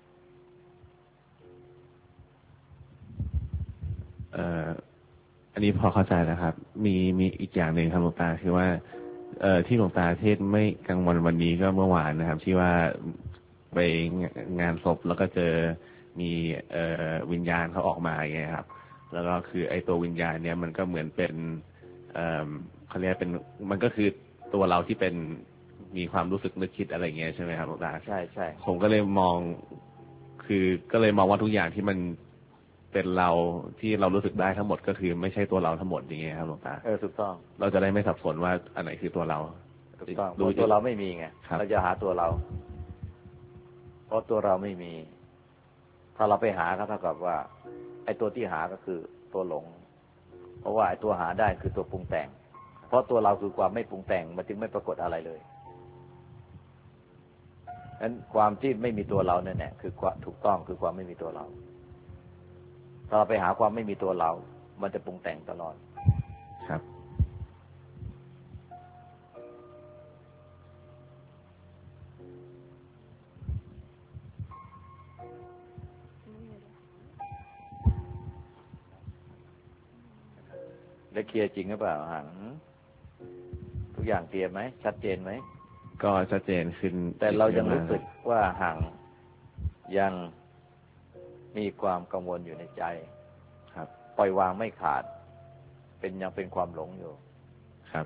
อันนี้พอเข้าใจแล้วครับมีอีกอย่างหนึ่งครับหลวงตาคือว่าที่หลวงตาเทศไม่กลางวันนี้ก็เมื่อวานนะครับที่ว่าไปงานศพแล้วก็เจอมีวิญญาณเขาออกมาอย่างเงี้ยครับแล้วก็คือไอ้ตัววิญญาณเนี่ยมันก็เหมือนเป็นเขาเรียกเป็นมันก็คือตัวเราที่เป็นมีความรู้สึกนึกคิดอะไรเงี้ยใช่ไหมครับหลวงตาใช่ใช่ผมก็เลยมองคือก็เลยมองว่าทุกอย่างที่มันเป็นเราที่เรารู้สึกได้ทั้งหมดก็คือไม่ใช่ตัวเราทั้งหมดอย่างเงี้ยครับหลวงตาถูกต้องเราจะได้ไม่สับสนว่าอันไหนคือตัวเราถูกต้องตัวเราไม่มีไงเราจะหาตัวเราเพราะตัวเราไม่มีถ้าเราไปหาก็เท่ากับว่าไอ้ตัวที่หาก็คือตัวหลงเพราะว่าไอ้ตัวหาได้คือตัวปรุงแต่งเพราะตัวเราคือความไม่ปรุงแต่งมันจึงไม่ปรากฏอะไรเลยนั้นความที่ไม่มีตัวเราเนี่ยแหละคือถูกต้องคือความไม่มีตัวเราถ้าเราไปหาความไม่มีตัวเรามันจะปรุงแต่งตลอดครับแล้วเคลียร์จริงหรือเปล่าหังทุกอย่างเคลียร์ไหมชัดเจนไหมก็ชัดเจนขึ้นแต่เรายังรู้สึกว่าหังยังมีความกังวลอยู่ในใจครับปล่อยวางไม่ขาดยังเป็นความหลงอยู่ครับ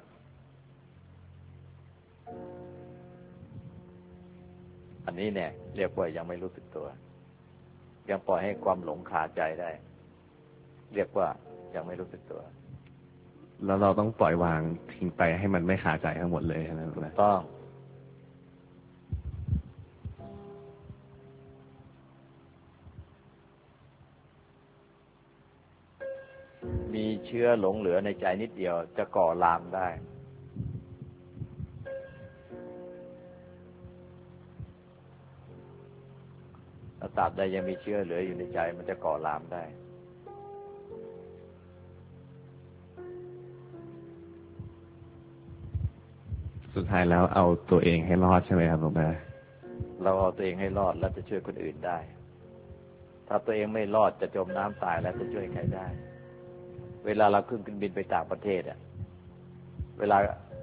อันนี้เนี่ยเรียกว่ายังไม่รู้สึกตัวยังปล่อยให้ความหลงคาใจได้เรียกว่ายังไม่รู้สึกตัวแล้วเราต้องปล่อยวางทิ้งไปให้มันไม่คาใจทั้งหมดเลยใช่ไหมถูกต้องมีเชื้อหลงเหลือในใจนิดเดียวจะก่อลามได้ตราบใดยังมีเชื้อเหลืออยู่ในใจมันจะก่อลามได้สุดท้ายแล้วเอาตัวเองให้รอดใช่ไหมครับหลวงตาเราเอาตัวเองให้รอดแล้วจะช่วยคนอื่นได้ถ้าตัวเองไม่รอดจะจมน้ำตายแล้วจะช่วยใครได้เวลาเราขึ้นเครื่องบินไปต่างประเทศเวลา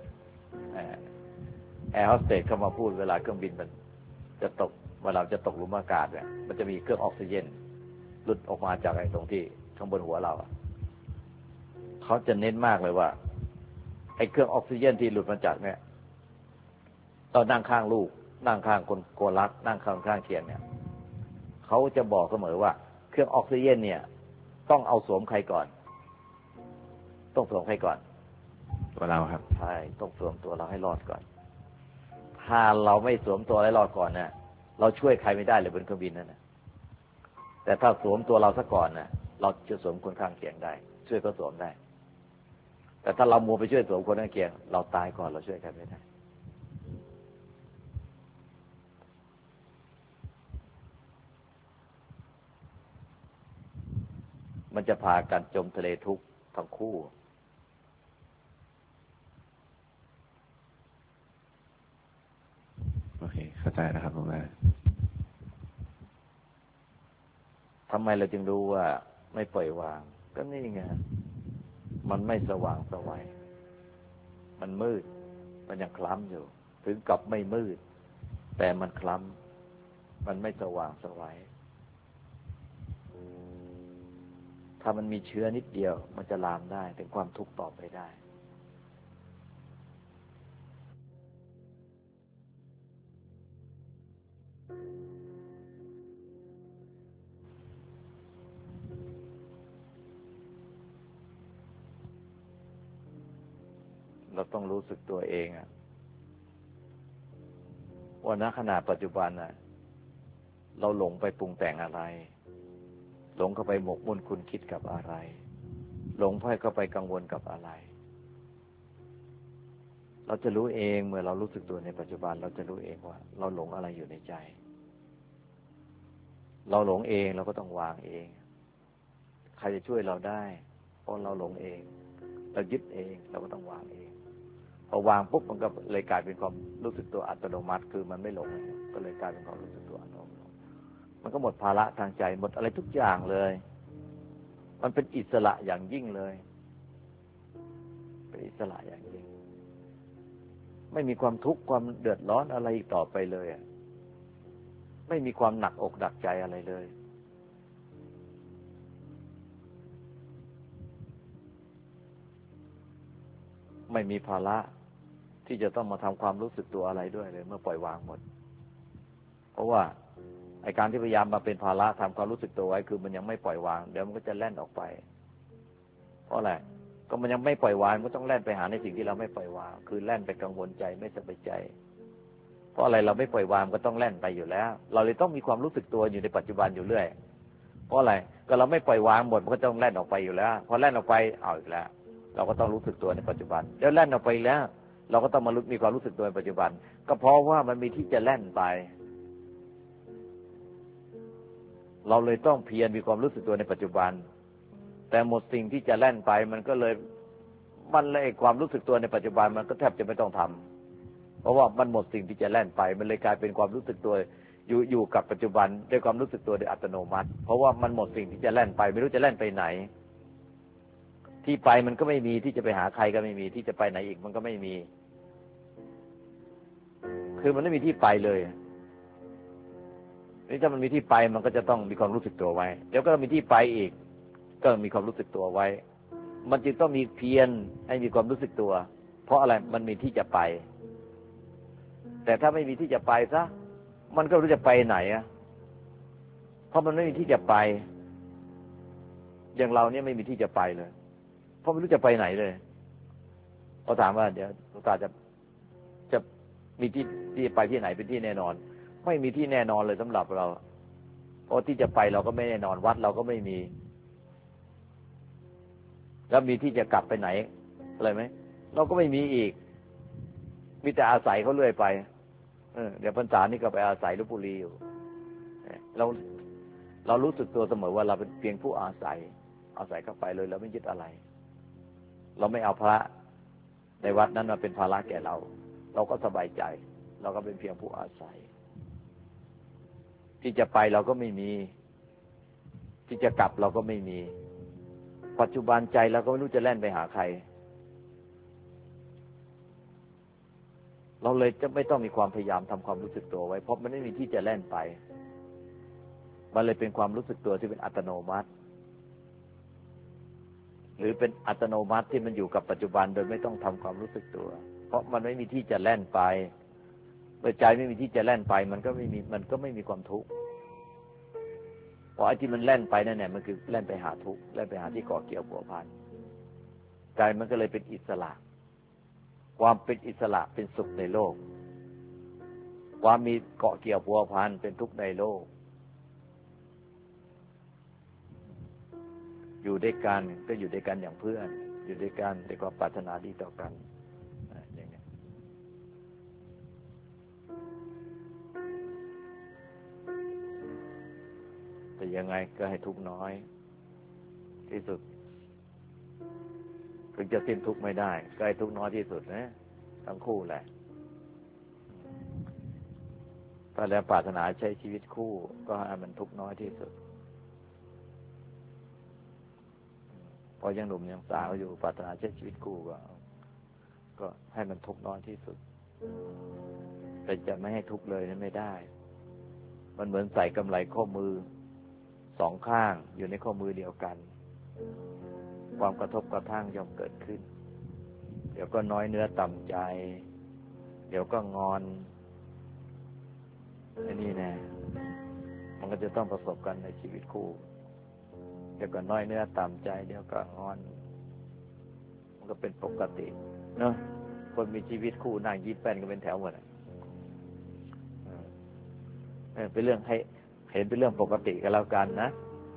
แอร์โฮสเตสเข้ามาพูดเวลาเครื่องบินมันจะตกเวลาจะตกหลุมอากาศเนี่ยมันจะมีเครื่องออกซิเจนหลุดออกมาจากไอ้ตรงที่ข้างบนหัวเราเขาจะเน้นมากเลยว่าไอ้เครื่องออกซิเจนที่หลุดมาจากเนี่ยเรานั่งข้างลูกนั่งข้างคนโกรักนั่งข้างเคียงเนี่ยเขาจะบอกเสมอว่าเครื่องออกซิเจนเนี่ยต้องเอาสวมใครก่อนต้องสวมใครก่อนตัวเราครับใช่ต้องสวมตัวเราให้รอดก่อนถ้าเราไม่สวมตัวให้รอดก่อนเนี่ยเราช่วยใครไม่ได้เลยบนเครื่องบินนั่นนะแต่ถ้าสวมตัวเราซะก่อนนะเราจะสวมคนข้างเคียงได้ช่วยก็สวมได้แต่ถ้าเรามัวไปช่วยสวมคนข้างเคียงเราตายก่อนเราช่วยใครไม่ได้มันจะพากันจมทะเลทุกข์ทั้งคู่โอเคเข้าใจแล้วครับผมนะทำไมเราจึงรู้ว่าไม่ปล่อยวางก็นี่ไงมันไม่สว่างสวัยมันมืดมันยังคล้ำอยู่ถึงกับไม่มืดแต่มันคล้ำมันไม่สว่างสวัยถ้ามันมีเชื้อนิดเดียวมันจะลามได้ถึงความทุกข์ต่อไปได้เราต้องรู้สึกตัวเองว่าณขณะปัจจุบันเราหลงไปปรุงแต่งอะไรหลงเข้าไปหมกมุ่นคุณคิดกับอะไรหลงพ่อยเข้าไปกังวลกับอะไรเราจะรู้เองเมื่อเรารู้สึกตัวในปัจจุบันเราจะรู้เองว่าเราหลงอะไรอยู่ในใจเราหลงเองเราก็ต้องวางเองใครจะช่วยเราได้เพราะเราหลงเองเรายึดเองเราก็ต้องวางเองพอวางปุ๊บมันก็เลยกลายเป็นความรู้สึกตัวอัตโนมัติคือมันไม่หลงก็เลยกลายเป็นความรู้สึกตัวอัตโนมัติมันก็หมดภาระทางใจหมดอะไรทุกอย่างเลยมันเป็นอิสระอย่างยิ่งเลยเป็นอิสระอย่างยิ่งไม่มีความทุกข์ความเดือดร้อนอะไรอีกต่อไปเลยไม่มีความหนักอกหนักใจอะไรเลยไม่มีภาระที่จะต้องมาทำความรู้สึกตัวอะไรด้วยเลยเมื่อปล่อยวางหมดเพราะว่าไอ้การที่พยายามมาเป็นภาระทำความรู้สึกตัวไว้คือมันยังไม่ปล่อยวางเดี๋ยวมันก็จะแล่นออกไปเพราะอะไรก็มันยังไม่ปล่อยวางมันต้องแล่นไปหาในสิ่งที่เราไม่ปล่อยวางคือแล่นไปกังวลใจไม่สบายใจเพราะอะไรเราไม่ปล่อยวางก็ต้องแล่นไปอยู่แล้วเราเลยต้องมีความรู้สึกตัวอยู่ในปัจจุบันอยู่เรื่อยเพราะอะไรก็เราไม่ปล่อยวางหมดมันก็ต้องแล่นออกไปอยู่แล้วพอแล่นออกไปเอาอีกแล้วเราก็ต้องรู้สึกตัวในปัจจุบันแล้วแล่นออกไปแล้วเราก็ต้องมามีความรู้สึกตัวในปัจจุบันก็เพราะว่ามันมีที่จะแล่นไปเราเลยต้องเพียรมีความรู้สึกตัวในปัจจุบันแต่หมดสิ่งที่จะแล่นไปมันก็เลยความรู้สึกตัวในปัจจุบันมันก็แทบจะไม่ต้องทำเพราะว่ามันหมดสิ่งที่จะแล่นไปมันเลยกลายเป็นความรู้สึกตัวอยู่กับปัจจุบันด้วยความรู้สึกตัวโดยอัตโนมัติเพราะว่ามันหมดสิ่งที่จะแล่นไปไม่รู้จะแล่นไปไหนที่ไปมันก็ไม่มีที่จะไปหาใครก็ไม่มีที่จะไปไหนอีกมันก็ไม่มีคือมันไม่มีที่ไปเลยนี่ถ้ามันมีที่ไปมันก็จะต้องมีความรู้สึกตัวไว้เดี๋ยวก็มีที่ไปอีกก็มีความรู้สึกตัวไว้มันจึงต้องมีเพียรให้มีความรู้สึกตัวเพราะอะไรมันมีที่จะไปแต่ถ้าไม่มีที่จะไปซะมันก็รู้จะไปไหนอ่ะเพราะมันไม่มีที่จะไปอย่างเราเนี่ยไม่มีที่จะไปเลยเพราะไม่รู้จะไปไหนเลยเขาถามว่าเดี๋ยวหลวงตาจะมีที่ไปที่ไหนเป็นที่แน่นอนไม่มีที่แน่นอนเลยสำหรับเราเพราะที่จะไปเราก็ไม่แน่นอนวัดเราก็ไม่มีแล้วมีที่จะกลับไปไหนอะไรไหมเราก็ไม่มีอีกมีแต่อาศัยเขาเรื่อยไปเดี๋ยวพรรษานี่ก็ไปอาศัยลพบุรีอยู่เรารู้สึกตัวเสมอว่าเราเป็นเพียงผู้อาศัยเข้าไปเลยเราไม่ยึดอะไรเราไม่เอาพระในวัดนั้นมาเป็นภาระแก่เราก็สบายใจเราก็เป็นเพียงผู้อาศัยที่จะไปเราก็ไม่มีที่จะกลับเราก็ไม่มีปัจจุบันใจเราก็ไม่รู้จะแล่นไปหาใครเราเลยจะไม่ต้องมีความพยายามทำความรู้สึกตัวไว้เพราะมันไม่มีที่จะแล่นไปมันเลยเป็นความรู้สึกตัวที่เป็นอัตโนมัติหรือเป็นอัตโนมัติที่มันอยู่กับปัจจุบันโดยไม่ต้องทำความรู้สึกตัวเพราะมันไม่มีที่จะแล่นไปเมื่อใจไม่มีที่จะแล่นไปมันก็ไม่มีความทุกข์เพราะไอ้ที่มันแล่นไปนั่นแหละมันคือแล่นไปหาทุกข์แล่นไปหาที่เกาะเกี่ยวผัวพันใจมันก็เลยเป็นอิสระความเป็นอิสระเป็นสุขในโลกความมีเกาะเกี่ยวผัวพันเป็นทุกข์ในโลกอยู่ด้วยกันก็อยู่ด้วยกันอย่างเพื่อนอยู่ด้วยกันด้วยความปรารถนาดีต่อกันอย่างนี้แต่ยังไงก็ให้ทุกข์น้อยที่สุดถึงจะสิ้นทุกข์ไม่ได้ก็ให้ทุกข์น้อยที่สุดนะทั้งคู่แหละถ้าแล้วปรารถนาใช้ชีวิตคู่ก็ให้มันทุกข์น้อยที่สุดพอยังหนุ่มยังสาวอยู่ปรารถนาใช้ชีวิตคู่ก็ให้มันทุกข์น้อยที่สุดแต่จะไม่ให้ทุกข์เลยนั้นไม่ได้มันเหมือนใส่กำไลข้อมือสองข้างอยู่ในข้อมือเดียวกันความกระทบกระทั่งย่อมเกิดขึ้นเดี๋ยวก็น้อยเนื้อต่ำใจเดี๋ยวก็งอนอันนี้แน่มันก็จะต้องประสบกันในชีวิตคู่เดี๋ยวก็น้อยเนื้อต่ำใจเดี๋ยวก็งอนมันก็เป็นปกติเนาะคนมีชีวิตคู่นั่งยิ้มแป้นก็เป็นแถวหมดเป็นเรื่องให้เห็นเป็นเรื่องปกติกันแล้วกันนะ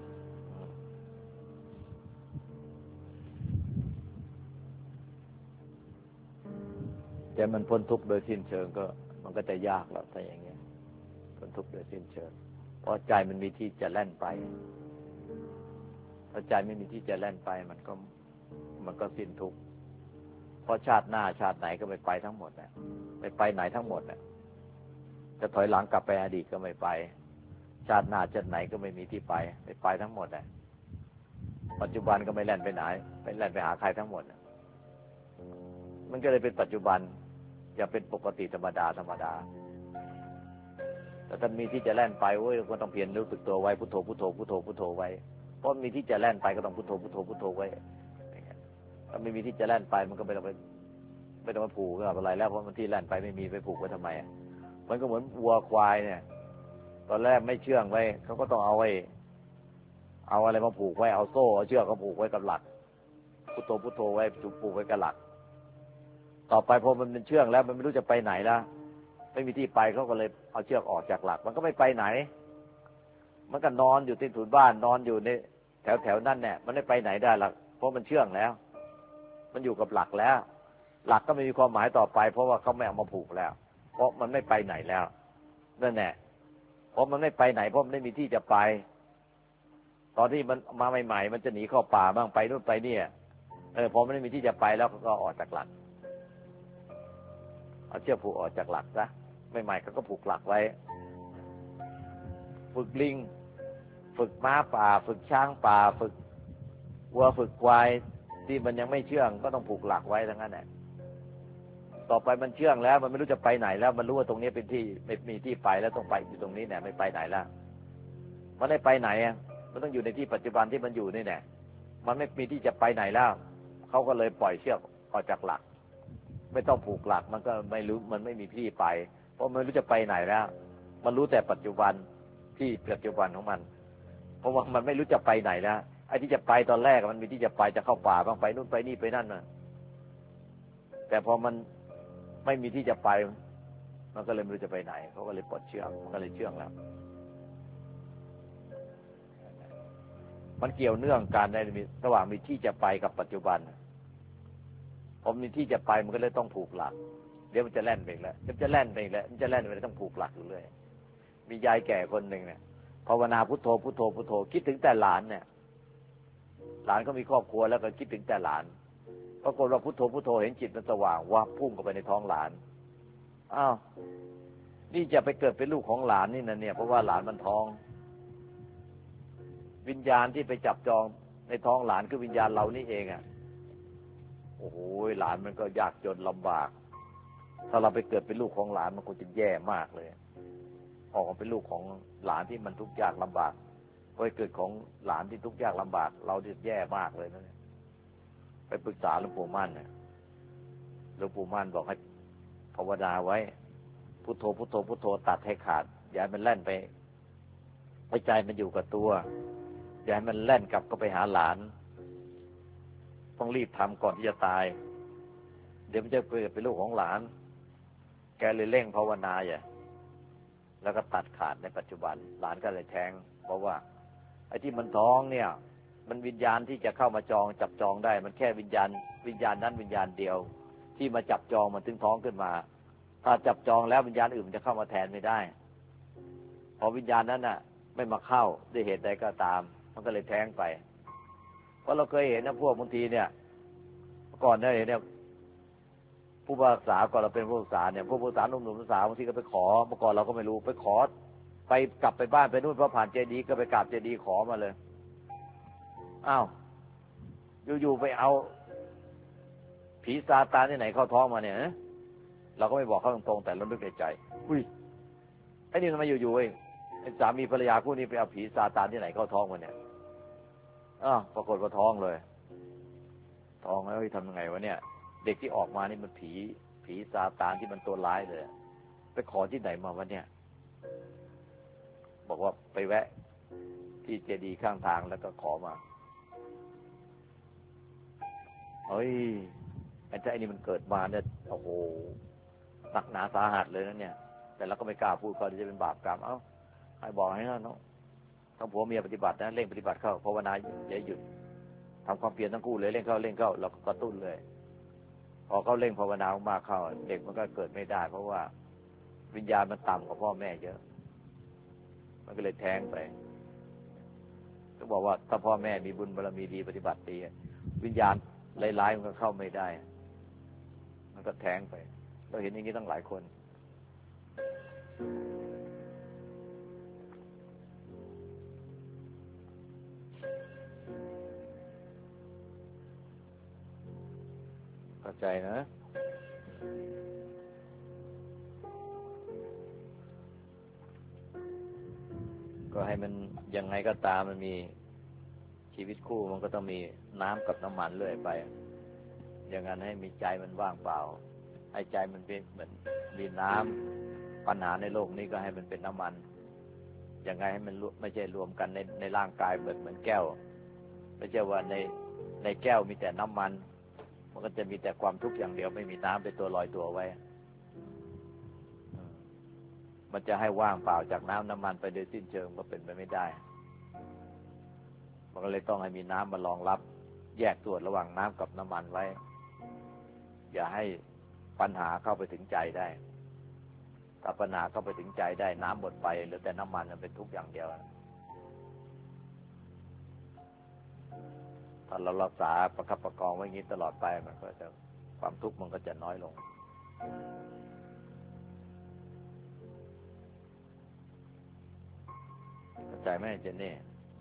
แต่มันพ้นทุกข์โดยสิ้นเชิงก็มันก็จะยากแล้วถ้าอย่างเงี้ยพ้นทุกข์โดยสิ้นเชิงเพราะใจมันมีที่จะแล่นไปถ้าใจไม่มีที่จะแล่นไปมันก็สิ้นทุกข์เพราะชาติหน้าชาติไหนก็ไม่ไปทั้งหมดนะไม่ไปไหนทั้งหมดนะจะถอยหลังกลับไปอดีตก็ไม่ไปชาติหน้าชาติไหนก็ไม่มีที่ไปไม่ไปทั้งหมดนะปัจจุบันก็ไม่แล่นไปไหนไม่แล่นไปหาใครทั้งหมดนะมันก็เลยเป็นปัจจุบันอย่าเป็นปกติธรรมดาแต่ถ้ามีที่จะแล่นไปโอ้ยก็ต้องเพียรรู้สึกตัวไว้พุทโธพุทโธพุทโธพุทโธไว้เพราะมีที่จะแล่นไปก็ต้องพุทโธพุทโธพุทโธไว้ถ้าไม่มีที่จะแล่นไปมันก็ไม่ต้องไปไม่ต้องมาผูกกับอะไรแล้วเพราะมันที่แล่นไปไม่มีไปผูกไว้ทำไมมันก็เหมือนวัวควายเนี่ยตอนแรกไม่เชื่องไว้เขาก็ต้องเอาอะไรมาผูกไว้เอาโซ่เอาเชือกมาผูกไว้กับหลักพุทโธพุทโธไว้ผูกไว้กับหลักต่อไปพอมันเป็นเชื่องแล้วมันไม่รู้จะไปไหนแล้วไม่มีที่ไปเขาก็เลยเอาเชือกออกจากหลักมันก็ไม่ไปไหนมันก็นอนอยู่ที่ถุนบ้านนอนอยู่ในแถวนั่นเนี่ยมันไม่ไปไหนได้หรอกเพราะมันเชื่องแล้วมันอยู่กับหลักแล้วหลักก็ไม่มีความหมายต่อไปเพราะว่าเขาไม่เอามาผูกแล้วเพราะมันไม่ไปไหนแล้วนั่นแหละเพราะมันไม่ไปไหนเพราะมันไม่มีที่จะไปตอนที่มันมาใหม่ๆมันจะหนีเข้าป่าบ้างไปนู่นไปนี่พอมันไม่มีที่จะไปแล้วก็ออกจากหลักเอาเชือกผูกออกจากหลักซะใหม่ๆเขาก็ผูกหลักไว้ฝึกลิงฝึกม้าป่าฝึกช้างป่าฝึกวัวฝึกควายที่มันยังไม่เชื่องก็ต้องผูกหลักไว้ทั้งนั้นแหละต่อไปมันเชื่องแล้วมันไม่รู้จะไปไหนแล้วมันรู้ว่าตรงนี้เป็นที่ไม่มีที่ไปแล้วต้องไปอยู่ตรงนี้เนี่ยไม่ไปไหนแล้วมันไม่ไปไหนมันต้องอยู่ในที่ปัจจุบันที่มันอยู่นี่แหละมันไม่มีที่จะไปไหนแล้วเขาก็เลยปล่อยเชือกออกจากหลักไม่ต้องผูกหลักมันก็ไม่รู้มันไม่มีที่ไปเพราะมันไม่รู้จะไปไหนแล้วมันรู้แต่ปัจจุบันที่ปัจจุบันของมันเพราะว่ามันไม่รู้จะไปไหนแล้วไอ้ที่จะไปตอนแรกมันมีที่จะไปจะเข้าป่าบ้างไปนู่นไปนี่ไปนั่นนะแต่พอมันไม่มีที่จะไปมันก็เลยไม่รู้จะไปไหนเขาก็เลยปลดเชือกมันก็เลยเชื่องแล้วมันเกี่ยวเนื่องกันในระหว่างมีที่จะไปกับปัจจุบันพอมีที่จะไปมันก็เลยต้องผูกหลักเดี๋ยวมันจะแล่นไปอีกแล้วมันจะแล่นไปอีกแล้วมันจะแล่นไปต้องผูกหลักอยู่เรื่อยมียายแก่คนหนึ่งเนี่ยภาวนาพุทโธพุทโธพุทโธคิดถึงแต่หลานเนี่ยหลานก็มีครอบครัวแล้วก็คิดถึงแต่หลานปรากฏว่าพุทโธพุทโธเห็นจิตมันสว่างวับพุ่งเข้าไปในท้องหลานอ้าวนี่จะไปเกิดเป็นลูกของหลานนี่นะเนี่ยเพราะว่าหลานมันท้องวิญญาณที่ไปจับจองในท้องหลานคือวิญญาณเรานี่เองโอ้โหหลานมันก็ยากจนลำบากถ้าเราไปเกิดเป็นลูกของหลานมันคงจะแย่มากเลยออกมาเป็นลูกของหลานที่มันทุกข์ยากลำบากพอเกิดของหลานที่ทุกข์ยากลำบากเราจะแย่มากเลยนะเนี่ยไปปรึกษาหลวงปู่มั่นเนี่ยหลวงปู่มั่นบอกให้ภาวนาไว้พุทโธพุทโธพุทโธตัดให้ขาดอย่าให้มันแล่นไปใจมันอยู่กับตัวอย่าให้มันแล่นกลับก็ไปหาหลานต้องรีบทำก่อนที่จะตายเดี๋ยวมันจะเกิดเป็นลูกของหลานแกเลยเร่งภาวนาแล้วก็ตัดขาดในปัจจุบันหลานก็เลยแท้งเพราะว่าไอ้ที่มันท้องเนี่ยมันวิญญาณที่จะเข้ามาจองจับจองได้มันแค่วิญญาณนั้นวิญญาณเดียวที่มาจับจองมันถึงท้องขึ้นมาถ้าจับจองแล้ววิญญาณอื่นมันจะเข้ามาแทนไม่ได้พอวิญญาณนั้นน่ะไม่มาเข้าด้วยเหตุใดก็ตามมันก็เลยแท้งไปเพราะเราเคยเห็นนะพวกบางทีเนี่ยก่อนเนี่ยผู้พิพากษาก่อนเราเป็นผู้พิพากษาเนี่ยผู้พิพากษาหนุ่มๆสาวบางทีก็ไปขอเมื่อก่อนเราก็ไม่รู้ไปขอไปกลับไปบ้านไปนู่นเพราะผ่านเจดีย์ก็ไปกราบเจดีย์ขอมาเลยอ้าวอยู่ๆไปเอาผีซาตานที่ไหนเข้าท้องมาเนี่ยเราก็ไม่บอกเขาตรงๆแต่เรานึกในใจอุ้ยไอ้นี่ทำไมอยู่ๆไอ้สามีภรรยาคู่นี้ไปเอาผีซาตานที่ไหนเข้าท้องมาเนี่ยปรากฏว่าท้องเลยท้องแล้วทำยังไงวะเนี่ยเด็กที่ออกมานี่มันผีซาตานที่มันตัวร้ายเลยไปขอที่ไหนมาวะเนี่ยบอกว่าไปแวะที่เจดีย์ข้างทางแล้วก็ขอมาเฮ้ยไอ้เจ้าไอ้นี่มันเกิดมาเนี่ยโอ้โหหนักหนาสาหัสเลยนะเนี่ยแต่เราก็ไม่กล้าพูดเขาจะเป็นบาปกรรมให้บอกให้นะน้องทั้งผัวเมียปฏิบัตินะเร่งปฏิบัติเข้าภาวนาอย่าหยุดทำความเพียรทั้งคู่เลยเร่งเข้าเราก็กระตุ้นเลยพอเขาเร่งภาวนามากเข้าเด็กมันก็เกิดไม่ได้เพราะว่าวิญญาณมันต่ำกว่าพ่อแม่เยอะมันก็เลยแท้งไปต้องบอกว่าถ้าพ่อแม่มีบุญบารมีดีปฏิบัติดีวิญญาณร้ายๆมันก็เข้าไม่ได้มันก็แท้งไปเราเห็นอย่างนี้ตั้งหลายคนเข้าใจนะก็ให้มันยังไงก็ตามมันมีชีวิตคู่มันก็ต้องมีน้ำกับน้ำมันเรื่อยไปอย่างนั้นให้มีใจมันว่างเปล่าให้ใจมันเป็นเหมือนดินน้ำปัญหาในโลกนี้ก็ให้มันเป็นน้ำมันยังไงให้มันไม่ใช่รวมกันในร่างกายเหมือนแก้วไม่ใช่ว่าในแก้วมีแต่น้ำมันมันก็จะมีแต่ความทุกข์อย่างเดียวไม่มีน้ำเป็นตัวลอยตัวไว้มันจะให้ว่างเปล่าจากน้ำมันไปโดยสิ้นเชิงก็เป็นไปไม่ได้มันก็เลยต้องให้มีน้ำมารองรับแยกส่วนระหว่างน้ำกับน้ำมันไว้อย่าให้ปัญหาเข้าไปถึงใจได้ถ้าปัญหาเข้าไปถึงใจได้น้ำหมดไปเหลือแต่น้ำมันมันเป็นทุกข์อย่างเดียวถ้าเรารักษาประคับประคองไว้อย่างนี้ตลอดไปมันก็จะความทุกข์มันก็จะน้อยลงเข้าใจไหมเจนนี่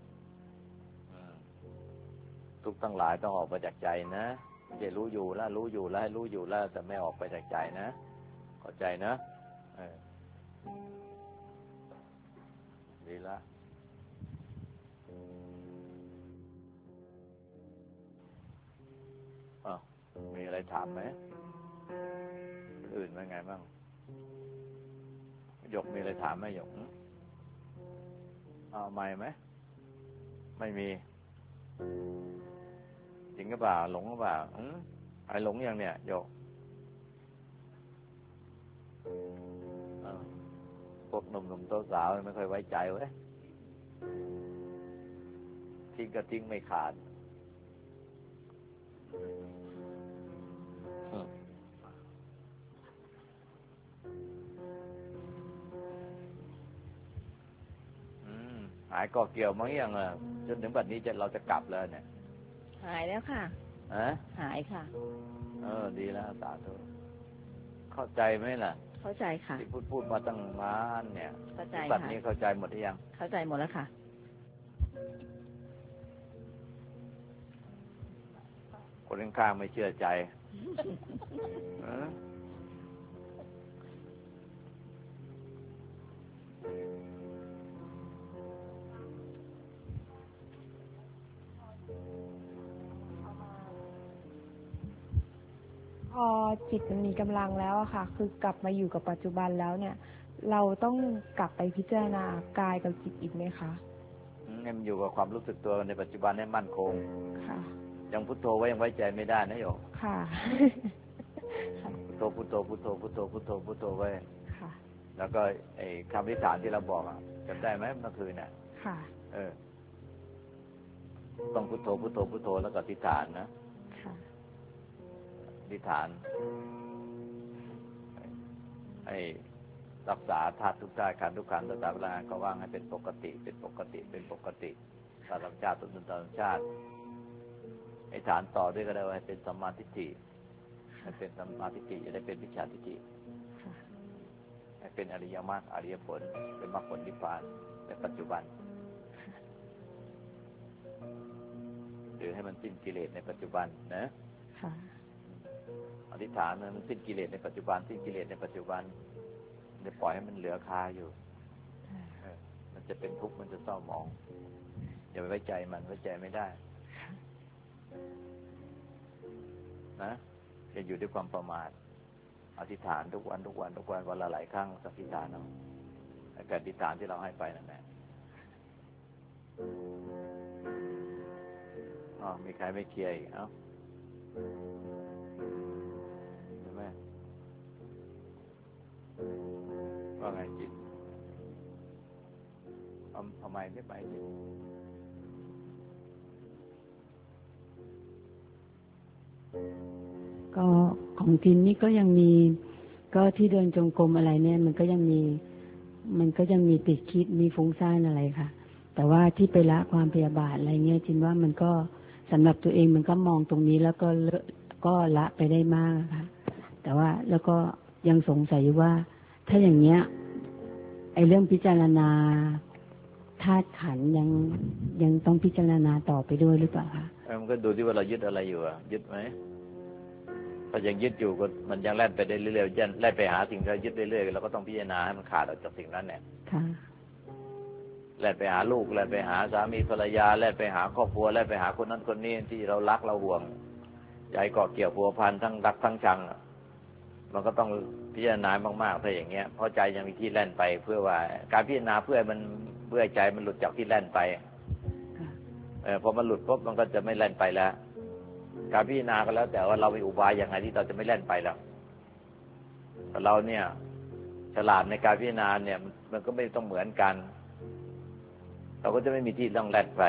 ทุกทั้งหลายต้องออกมาจากใจนะไม่ใช่รู้อยู่แล้วรู้อยู่แล้วให้รู้อยู่แล้วแต่ไม่ออกไปจากใจนะเข้าใจนะดีละมีอะไรถามไหมอื่นเป็นไงบ้างหยกมีอะไรถามไหมหยกเอาไม่ไหมไม่มีจริงก็เปล่าหลงก็เปล่าไอ้หลงอย่างเนี้ยหยกพวกหนุ่มๆสาวๆไม่ค่อยไว้ใจเว้ยทิ้งก็ทิ้งไม่ขาดหายก่อเกี่ยวมั้งยังจนถึงบัดนี้เราจะกลับแล้วเนี่ยหายแล้วค่ะหายค่ะดีแล้วสาธุเข้าใจไหมล่ะเข้าใจค่ะที่พูดมาตั้งนานเนี่ยเข้าใจบัดนี้เข้าใจหมดหรือยังเข้าใจหมดแล้วค่ะคนข้างๆไม่เชื่อใจพอจิตมันมีกำลังแล้วอะค่ะคือกลับมาอยู่กับปัจจุบันแล้วเนี่ยเราต้องกลับไปพิจารณากายกับจิตอีกไหมคะงั้นอยู่กับความรู้สึกตัวในปัจจุบันให้มั่นคงค่ะยังพุทโธไว้ยังไว้ใจไม่ได้นะโยมค่ะพุทโธพุทโธพุทโธพุทโธพุทโธพุทโธไว้ค่ะแล้วก็ไอ้คำอธิษฐานที่เราบอกจำได้ไหมเมื่อคืนน่ะค่ะต้องพุทโธพุทโธพุทโธแล้วก็อธิษฐานนะอธิษฐานให้รักษาธาตุทุกธาตุขันธ์ทุกขันธ์ตลอดเวลาก็ว่างให้เป็นปกติเป็นปกติเป็นปกติตามธรรมชาติต้นธรรมชาติให้ฐานต่อด้วยก็ได้ว่าให้เป็นสัมมาทิฏฐิให้เป็นสัมมาทิฏฐิจะได้เป็นวิชชาทิฏฐิให้เป็นอริยมรรคอริยผลเป็นมรรคผลนิพพานในปัจจุบันหรือให้มันสิ้นกิเลสในปัจจุบันนะอธิษฐานมันสิ้นกิเลสในปัจจุบันสิ้นกิเลสในปัจจุบันจะปล่อยให้มันเหลือคาอยู่มันจะเป็นทุกข์มันจะเศร้าหมองอย่าไปไว้ใจมันไว้ใจไม่ได้นะจะอยู่ด้วยความประมาทอธิษฐานทุกวันทุกวันทุกวันวันละหลายครั้งอธิษฐานเอาการอธิษฐานที่เราให้ไปนั่นแหละมีใครไม่เคลียร์อีกเอ้าใช่ไหมว่าไงจิตทำไมไม่ไปจิตก็ของทินนี่ก็ยังมีก็ที่เดินจงกรมอะไรเนี่ยมันก็ยังมีติดคิดมีฟุ้งซ่านอะไรค่ะแต่ว่าที่ไปละความพยาบาทอะไรเงี้ยจินว่ามันก็สำหรับตัวเองมันก็มองตรงนี้แล้วก็ละไปได้มากค่ะแต่ว่าแล้วก็ยังสงสัยอยู่ว่าถ้าอย่างเงี้ยไอ้เรื่องพิจารณาธาตุขันธ์ยังต้องพิจารณาต่อไปด้วยหรือเปล่าคะมันก็ดูที่ว่าเรายึดอะไรอยู่ยึดไหมถ้ายังยึดอยู่ก็มันยังแล่นไปได้เรื่อยๆแล่นไปหาสิ่งที่ยึดเรื่อยๆเราก็ต้องพิจารณาให้มันขาดออกจากสิ่งนั้นเนี่ยแล่นไปหาลูกแล่นไปหาสามีภรรยาแล่นไปหาครอบครัวแล่นไปหาคนนั้นคนนี้ที่เรารักเราห่วงใจเกาะเกี่ยวผัวพันทั้งรักทั้งชังมันก็ต้องพิจารณามากๆถ้าอย่างเงี้ยเพราะใจยังมีที่แล่นไปเพื่อว่าการพิจารณาเพื่อใจมันหลุดจากที่แล่นไปพอมันหลุดปุ๊บมันก็จะไม่แล่นไปแล้วการพิจารณาก็แล้วแต่ว่าเรามีอุบายอย่างไรที่เราจะไม่แล่นไปแล้วเราเนี่ยฉลาดในการพิจารณาเนี่ยมันก็ไม่ต้องเหมือนกันเราก็จะไม่มีที่ต้องแล่นไป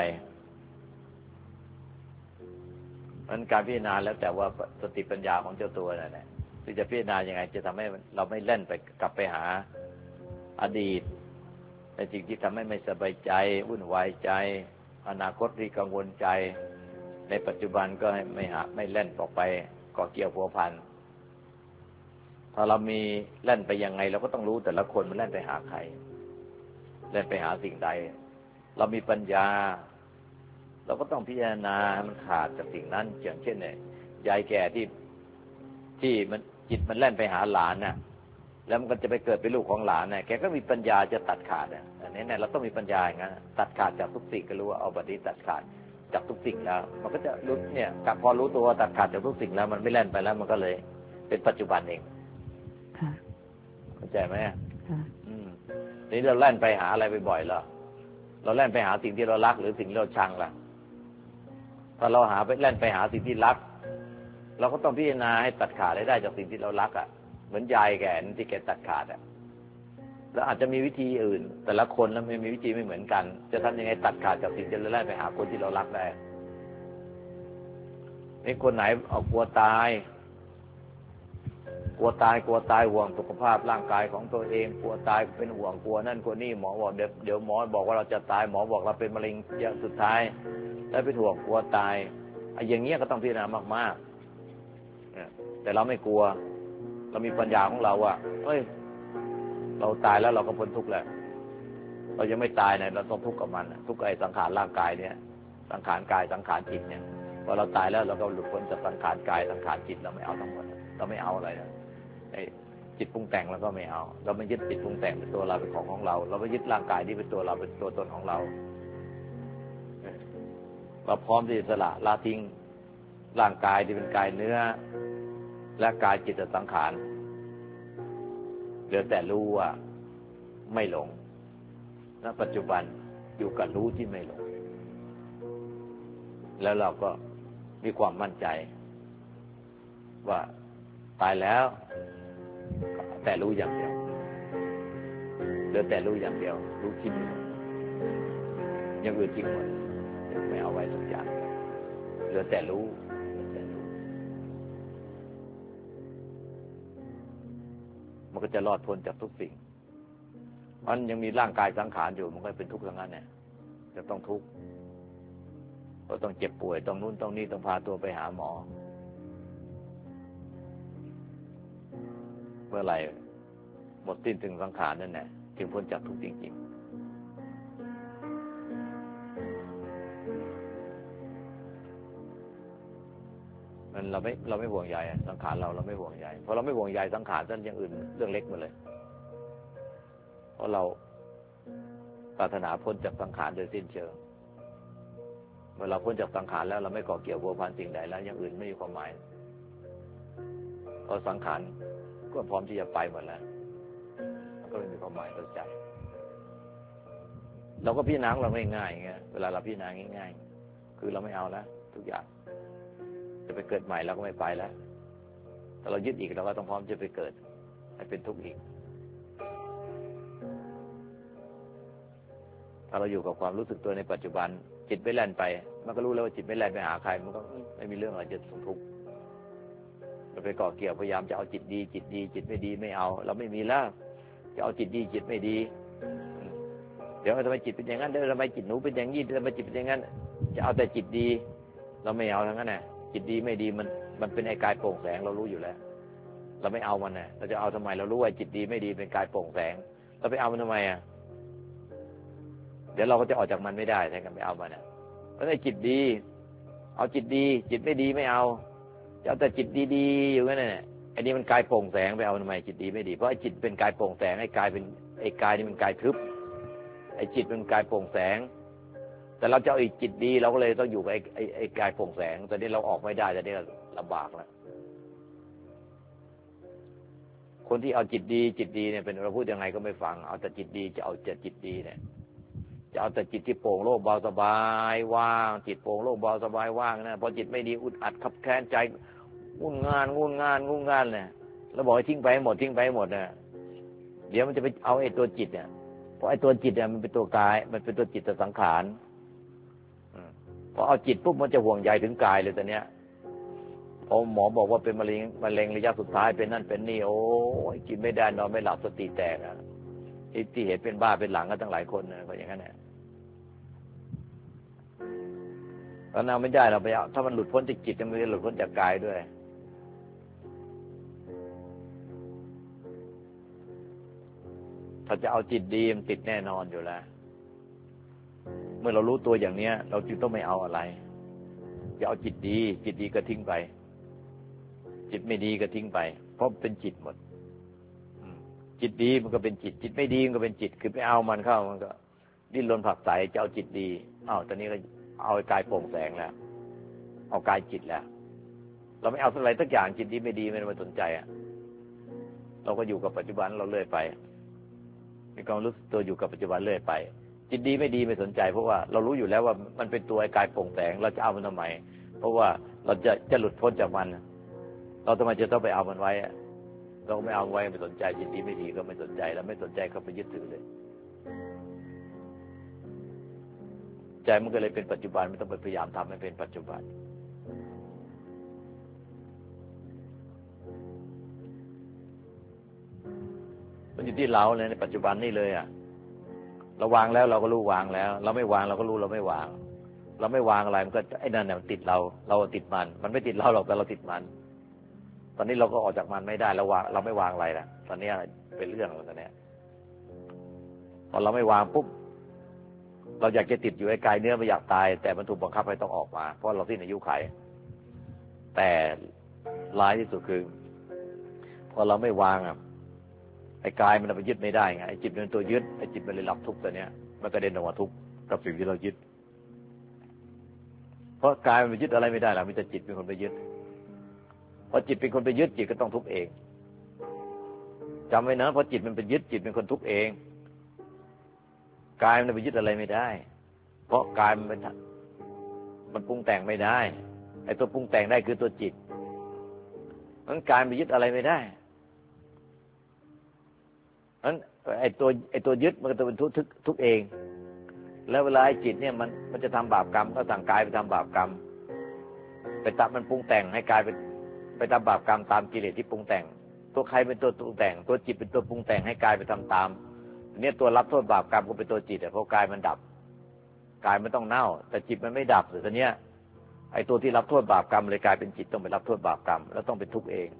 มันการพิจารณาแล้วแต่ว่าสติปัญญาของเจ้าตัวนั่นแหละที่จะพิจารณายังไงจะทำให้เราไม่แล่นไปกลับไปหาอดีตในสิ่งที่ทำให้ไม่สบายใจวุ่นวายใจอนาคตที่กังวลใจในปัจจุบันก็ไม่แล่นออกไปก่อเกี่ยวพัวพันถ้าเรามีแล่นไปยังไงเราก็ต้องรู้แต่ละคนมันแล่นไปหาใครแล่นไปหาสิ่งใดเรามีปัญญาเราก็ต้องพิจารณาให้มันขาดจากสิ่งนั้นอย่างเช่นเนี่ยยายแก่ที่มันจิตมันแล่นไปหาหลานน่ะแล้วมันก็จะไปเกิดเป็นลูกของหลานน่ะแกก็มีปัญญาจะตัดขาดอันนี้เนี่ยเราต้องมีปัญญาอย่างนั้นตัดขาดจากทุกสิ่งก็รู้ว่าเอาบัดนี้ตัดขาดจากทุกสิ่งแล้วมันก็จะรู้เนี่ยพอรู้ตัวตัดขาดจากทุกสิ่งแล้วมันไม่แล่นไปแล้วมันก็เลยเป็นปัจจุบันเองค่ะเข้าใจไหมค่ะนี่เราแล่นไปหาอะไรบ่อยๆเหรอเราแล่นไปหาสิ่งที่เรารักหรือสิ่งที่เราชังล่ะถ้าเราแล่นไปหาสิ่งที่รักเราก็ต้องพิจารณาให้ตัดขาดได้จากสิ่งที่เรารักเหมือนยายแก่ที่แกตัดขาดแล้วอาจจะมีวิธีอื่นแต่ละคนแล้วมีวิธีไม่เหมือนกันจะทำยังไงตัดขาดจากสิ่งที่เราแล่นไปหาคนที่เรารักได้นี่คนไหนเอากลัวตายห่วงสุขภาพร่างกายของตัวเองกลัวตายเป็นห่วงกลัวนั่นกลัวนี่หมอบอกเดี๋ยวหมอบอกว่าเราจะตายหมอบอกเราเป็นมะเร็งอย่างสุดท้ายแล้วเป็นห่วงกลัวตายอย่างเงี้ยก็ต้องพิจารณามากๆแต่เราไม่กลัวเรามีปัญญาของเราว่าเฮ้ยเราตายแล้วเราก็พ้นทุกข์แล้วเรายังไม่ตายเนี่ยเราต้องทุกข์กับมันทุกข์ไอ้สังขารร่างกายเนี่ยสังขารกายสังขารจิตเนี่ยพอเราตายแล้วเราก็หลุดพ้นจากสังขารกายสังขารจิตเราไม่เอาทั้งหมดเราไม่เอาอะไรนะจิตปรุงแต่งแล้วก็ไม่เอาเราไม่ยึดจิตปรุงแต่งเป็นตัวเราเป็นของเราเราไม่ยึดร่างกายที่เป็นตัวเราเป็นตัวตนของเราเราพร้อมที่จะสละละทิ้งร่างกายที่เป็นกายเนื้อและกายจิตสังขารเหลือแต่รู้ว่าไม่หลงณปัจจุบันอยู่กับรู้ที่ไม่หลงแล้วเราก็มีความมั่นใจว่าตายแล้วแต่รู้อย่างเดียวเหลือแต่รู้อย่างเดียวรู้ทิ้งอย่างอื่นทิ้งหมดไม่เอาไว้ทุกอย่างเหลือแต่รู้มันก็จะรอดพ้นจากทุกสิ่งมันยังมีร่างกายสังขารอยู่มันก็เป็นทุกข์ทั้งนั้นเนี่ยจะต้องทุกข์ก็ต้องเจ็บป่วยต้องนู่นต้องนี่ต้องพาตัวไปหาหมอเมื่อไหร่หมดสิ้นถึงสังขารนั่นแหละจึงพ้นจากทุกข์จริงๆมันเราไม่ห่วงใยสังขารเราไม่ห่วงใยเพราะเราไม่ห่วงใยสังขารนั่นอย่างอื่นเรื่องเล็กหมดเลยเพราะเราปรารถนาพ้นจากสังขารโดยสิ้นเชิงเมื่อเราพ้นจากสังขารแล้วเราไม่ก่อเกี่ยวพัวพันสิ่งใดแล้วอย่างอื่นไม่มีความหมายเพราะสังขารก็พร้อมที่จะไปหมดแล้วก็ไม่มีความหมายต่อใจเราก็พิจารณาเราง่ายๆอย่างเงี้ยเวลาเราพิจารณาง่ายๆคือเราไม่เอาแล้วทุกอย่างจะไปเกิดใหม่เราก็ไม่ไปแล้วแต่เรายึดอีกเราก็ต้องพร้อมจะไปเกิดให้เป็นทุกข์อีกถ้าเราอยู่กับความรู้สึกตัวในปัจจุบันจิตไม่แล่นไปมันก็รู้แล้วว่าจิตไม่แล่นไปหาใครมันก็ไม่มีเรื่องอะไรจะทุกข์เราไปก่อเกี่ยวพยายามจะเอาจิตดีจิตไม่ดีไม่เอาเราไม่มีแล้วจะเอาจิตดีจิตไม่ดีเดี๋ยวทำไมจิตเป็นอย่างนั้นเดี๋ยวทำไมจิตหนูเป็นอย่างนี้ทำไมจิตเป็นอย่างนั้นจะเอาแต่จิตดีเราไม่เอาทั้งนั้นน่ะจิตดีไม่ดีมันเป็นไอ้กายโปร่งแสงเรารู้อยู่แล้วเราไม่เอามันน่ะเราจะเอาทำไมเรารู้ว่าจิตดีไม่ดีเป็นกายโปร่งแสงเราไปเอามันทำไมเดี๋ยวเราก็จะออกจากมันไม่ได้ใช่กันไปเอามันน่ะเพราะไอ้จิตดีเอาจิตดีจิตไม่ดีไม่เอาจะเอาแต่จิตดีๆอยู่นั่นแหละไอ้นี่มันกายโปร่งแสงไปเอาทำไมจิตดีไม่ดีเพราะไอ้จิตเป็นกายโปร่งแสงไอ้กายนี่มันกายทึบไอ้จิตเป็นกายโปร่งแสงแต่เราจะเอาอีกจิตดีเราก็เลยต้องอยู่กับไอ้กายโปร่งแสงตอนนี้เราออกไม่ได้ตอนนี้ลำบากแล้วคนที่เอาจิตดีเนี่ยเป็นเราพูดยังไงก็ไม่ฟังเอาแต่จิตดีจะเอาแต่จิตดีเนี่ยจะเอาแต่จิตที่โปร่งโล่งเบาสบายว่างจิตโปร่งโล่งเบาสบายว่างนะพอจิตไม่ดีอุดอัดขับแค้นใจงุ่นง่านเนี่ยแล้วบอกให้ทิ้งไปให้หมดเนี่ยเดี๋ยวมันจะไปเอาไอ้ตัวจิตเนี่ยเพราะไอ้ตัวจิตเนี่ยมันเป็นตัวกายมันเป็นตัวจิตตัวสังขารพอเอาจิตปุ๊บมันจะห่วงใยถึงกายเลยตอนเนี้ยพอหมอบอกว่าเป็นมะเร็งระยะสุดท้ายเป็นนั่นเป็นนี่โอ้ยกินไม่ได้นอนไม่หลับสติแตกอ่ะที่เห็นเป็นบ้าเป็นหลังกันตั้งหลายคนนะก็อย่างนั้นแหละตอนนั้นไม่ได้เราไปเอาถ้ามันหลุดพ้นจากจิตมันจะหลุดพ้นจากกายด้วยถ้าจะเอาจิตดีมันติดแน่นอนอยู่แล้วเมื่อเรารู้ตัวอย่างเนี้ยเราจึงต้องไม่เอาอะไรจะเอาจิตดีก็ทิ้งไปจิตไม่ดีก็ทิ้งไปเพราะเป็นจิตหมดจิตดีมันก็เป็นจิตจิตไม่ดีมันก็เป็นจิตคือไปเอามันเข้ามันก็ดิ้นรนผลักไสจะเอาจิตดีตอนนี้ก็เอากายโปร่งแสงแล้วเอากายจิตแล้วเราไม่เอาอะไรสักอย่างจิตดีไม่ดีไม่มาสนใจเราก็อยู่กับปัจจุบันเราเลื่อยไปมีความรู้สึกตัวอยู่กับปัจจุบันเรื่อยไปจิตดีไม่ดีไม่สนใจเพราะว่าเรารู้อยู่แล้วว่ามันเป็นตัวกายโปร่งแสงเราจะเอามันทำไมเพราะว่าเราจะหลุดพ้นจากมันเราทำไมจะต้องไปเอามันไว้เราไม่เอาไว้ไม่สนใจจิตดีไม่ดีก็ไม่สนใจแล้วไม่สนใจก็ไปยึดถือเลยใจมันก็เลยเป็นปัจจุบันไม่ต้องไปพยายามทำให้เป็นปัจจุบันมันอยู่ที่เราเลยในปัจจุบันนี่เลยเราวางแล้วเราก็รู้วางแล้วเราไม่วางเราก็รู้เราไม่วางเราไม่วางอะไรมันก็ไอ้นั่นเนี่ยมันติดเราติดมันไม่ติดเราหรอกแต่เราติดมันตอนนี้เราก็ออกจากมันไม่ได้เราไม่วางอะไรนะตอนนี้เป็นเรื่องแล้วตอนนี้พอเราไม่วางปุ๊บเราอยากจะติดอยู่ไอ้กายเนื้อไม่อยากตายแต่มันถูกบังคับให้ต้องออกมาเพราะเราสิ้นอายุขัยแต่ร้ายที่สุดคือพอเราไม่วางไอ้กายมันไปยึดไม่ได้ไงไอ้จิตเป็นตัวยึดไอ้จิตมันเลยรับทุกข์ตัวเนี้ยมันกระเด็นออกมาทุกข์กับสิ่งที่เรายึดเพราะกายมันไปยึดอะไรไม่ได้หรอกมีแต่จิตเป็นคนไปยึดพอจิตเป็นคนไปยึดจิตก็ต้องทุกข์เองจำไว้นะพอจิตมันไปยึดจิตเป็นคนทุกข์เองกายมันไปยึดอะไรไม่ได้เพราะกายมันปรุงแต่งไม่ได้ไอ้ตัวปรุงแต่งได้คือตัวจิตมันกายมันไปยึดอะไรไม่ได้นั้นไอ้ตัวยึดมันก็จะเป็นทุกเองแล้วเวลาไอ้จิตเนี่ยมันจะทำบาปกรรมก็สั่งกายไปทำบาปกรรมไปตัดมันปรุงแต่งให้กายไปทำบาปกรรมตามกิเลสที่ปรุงแต่งตัวใครเป็นตัวปรุงแต่งตัวจิตเป็นตัวปรุงแต่งให้กายไปทำตามเนี่ยตัวรับโทษบาปกรรมก็เป็นตัวจิตเพราะกายมันดับกายมันต้องเน่าแต่จิตมันไม่ดับแต่เนี้ยไอ้ตัวที่รับโทษบาปกรรมเลยกลายเป็นจิตต้องไปรับโทษบาปกรรมแล้วต้องเป็นทุกข์เอง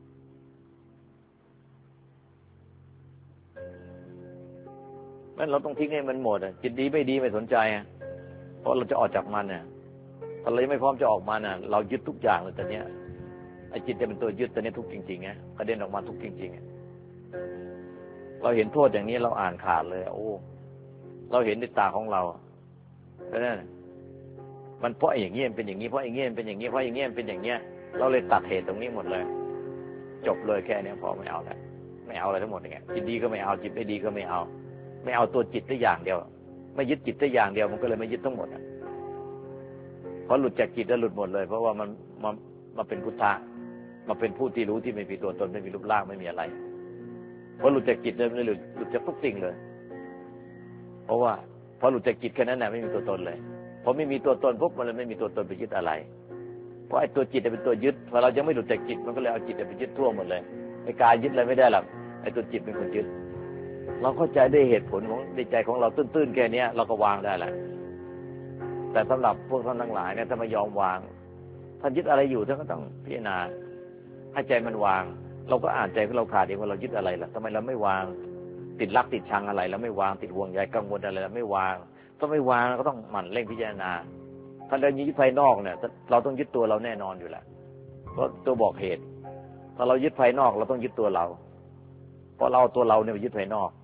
งั้นเราต้องทิ้งให้มันหมดจิตดีไม่ดีไม่สนใจเพราะเราจะออกจากมันถ้าเราไม่พร้อมจะออกมาเรายึดทุกอย่างเลยตอนนี้ไอ้จิตจะเป็นตัวยึดตอนนี้ทุกข์จริงๆกระเด็นออกมาทุกข์จริงๆเราเห็นโทษอย่างนี้เราอ่านขาดเลยโอ้เราเห็นด้วยตาของเราแล้วนั่นมันเพราะอย่างนี้มันเป็นอย่างนี้เพราะอย่างนี้มันเป็นอย่างนี้เพราะอย่างนี้มันเป็นอย่างเนี้ยเราเลยตัดเหตุตรงนี้หมดเลยจบเลยแค่นี้พอไม่เอาแล้วไม่เอาอะไรทั้งหมดอย่างเงี้ยจิตดีก็ไม่เอาจิตไม่ดีก็ไม่เอาตัวจิตได้อย่างเดียวไม่ยึดจิตได้อย่างเดียวมันก็เลยไม่ยึดทั้งหมดเพราะหลุดจากจิตแล้วหลุดหมดเลยเพราะว่ามันเป็นพุทธะมาเป็นผู้ที่รู้ที่ไม่มีตัวตนไม่มีรูปร่างไม่มีอะไรพอหลุดจากจิตเลยมันหลุดจากทุกสิ่งเลยเพราะว่าพอหลุดจากจิตแค่นั้นไม่มีตัวตนเลยพอไม่มีตัวตนปุ๊บมันเลยไม่มีตัวตนไปยึดอะไรเพราะไอ้ตัวจิตเป็นตัวยึดพอเรายังไม่หลุดจากจิตมันก็เลยเอาจิตไปยึดทั่วหมดเลยไอ้กายยึดอะไรไม่ได้หรอกไอ้ตัวจิตเป็นคนยึดเราเข้าใจได้เหตุผลของในใจของเราตื้นๆแค่นี้เราก็วางได้แหละแต่สำหรับพวกท่านทั้งหลายเนี่ยถ้าไม่ยอมวางท่านยึดอะไรอยู่ท่านก็ต้องพิจารณาให้ใจมันวางเราก็อ่านใจของเราขาดเองว่าเรายึดอะไรล่ะทำไมเราไม่วางติดรักติดชังอะไรแล้วไม่วางติดห่วงใยกังวลอะไรแล้วไม่วางถ้าไม่วางก็ต้องหมั่นเร่งพิจารณาถ้าเรายึดภายนอกเนี่ยเราต้องยึดตัวเราแน่นอนอยู่แล้วเพราะตัวบอกเหตุถ้าเรายึดภายนอกเราต้องยึดตัวเราเพราะเราตัวเราเนี่ยไปยึดภายนอก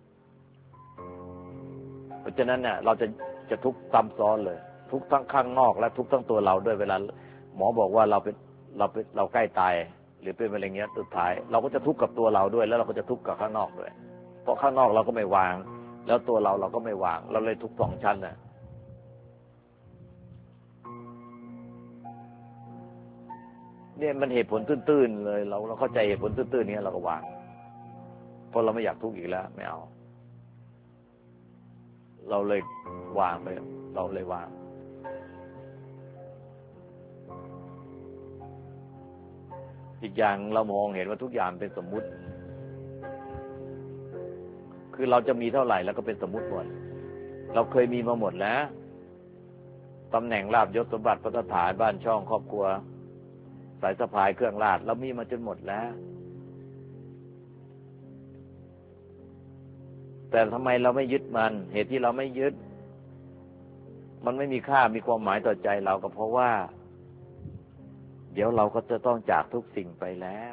เพราะฉะนั้นเนี่ยเราจะทุกข์ซ้ำซ้อนเลยทุกข์ทั้งข้างนอกและทุกข์ทั้งตัวเราด้วยเวลาหมอบอกว่าเราใกล้ตายหรือเป็นมะเร็งเงี้ยสุดท้ายเราก็จะทุกข์กับตัวเราด้วยแล้วเราก็จะทุกข์กับข้างนอกด้วยเพราะข้างนอกเราก็ไม่วางแล้วตัวเราก็ไม่วางเราเลยทุกข์สองชั้นนะเนี่ยมันเหตุผลตื้นๆเลยเราเข้าใจเหตุผลตื้นๆนี้เราก็วางเพราะเราไม่อยากทุกข์อีกแล้วไม่เอาเราเลยวางไปเราเลยวางอีกอย่างเรามองเห็นว่าทุกอย่างเป็นสมมุติคือเราจะมีเท่าไหร่แล้วก็เป็นสมมุติหมดเราเคยมีมาหมดแล้วตำแหน่งลาภยศสมบัติพัฒฐานบ้านช่องครอบครัวสายสะพายเครื่องราชเรามีมาจนหมดแล้วแต่ทำไมเราไม่ยึดมันเหตุที่เราไม่ยึดมันไม่มีค่ามีความหมายต่อใจเราก็เพราะว่าเดี๋ยวเราก็จะต้องจากทุกสิ่งไปแล้ว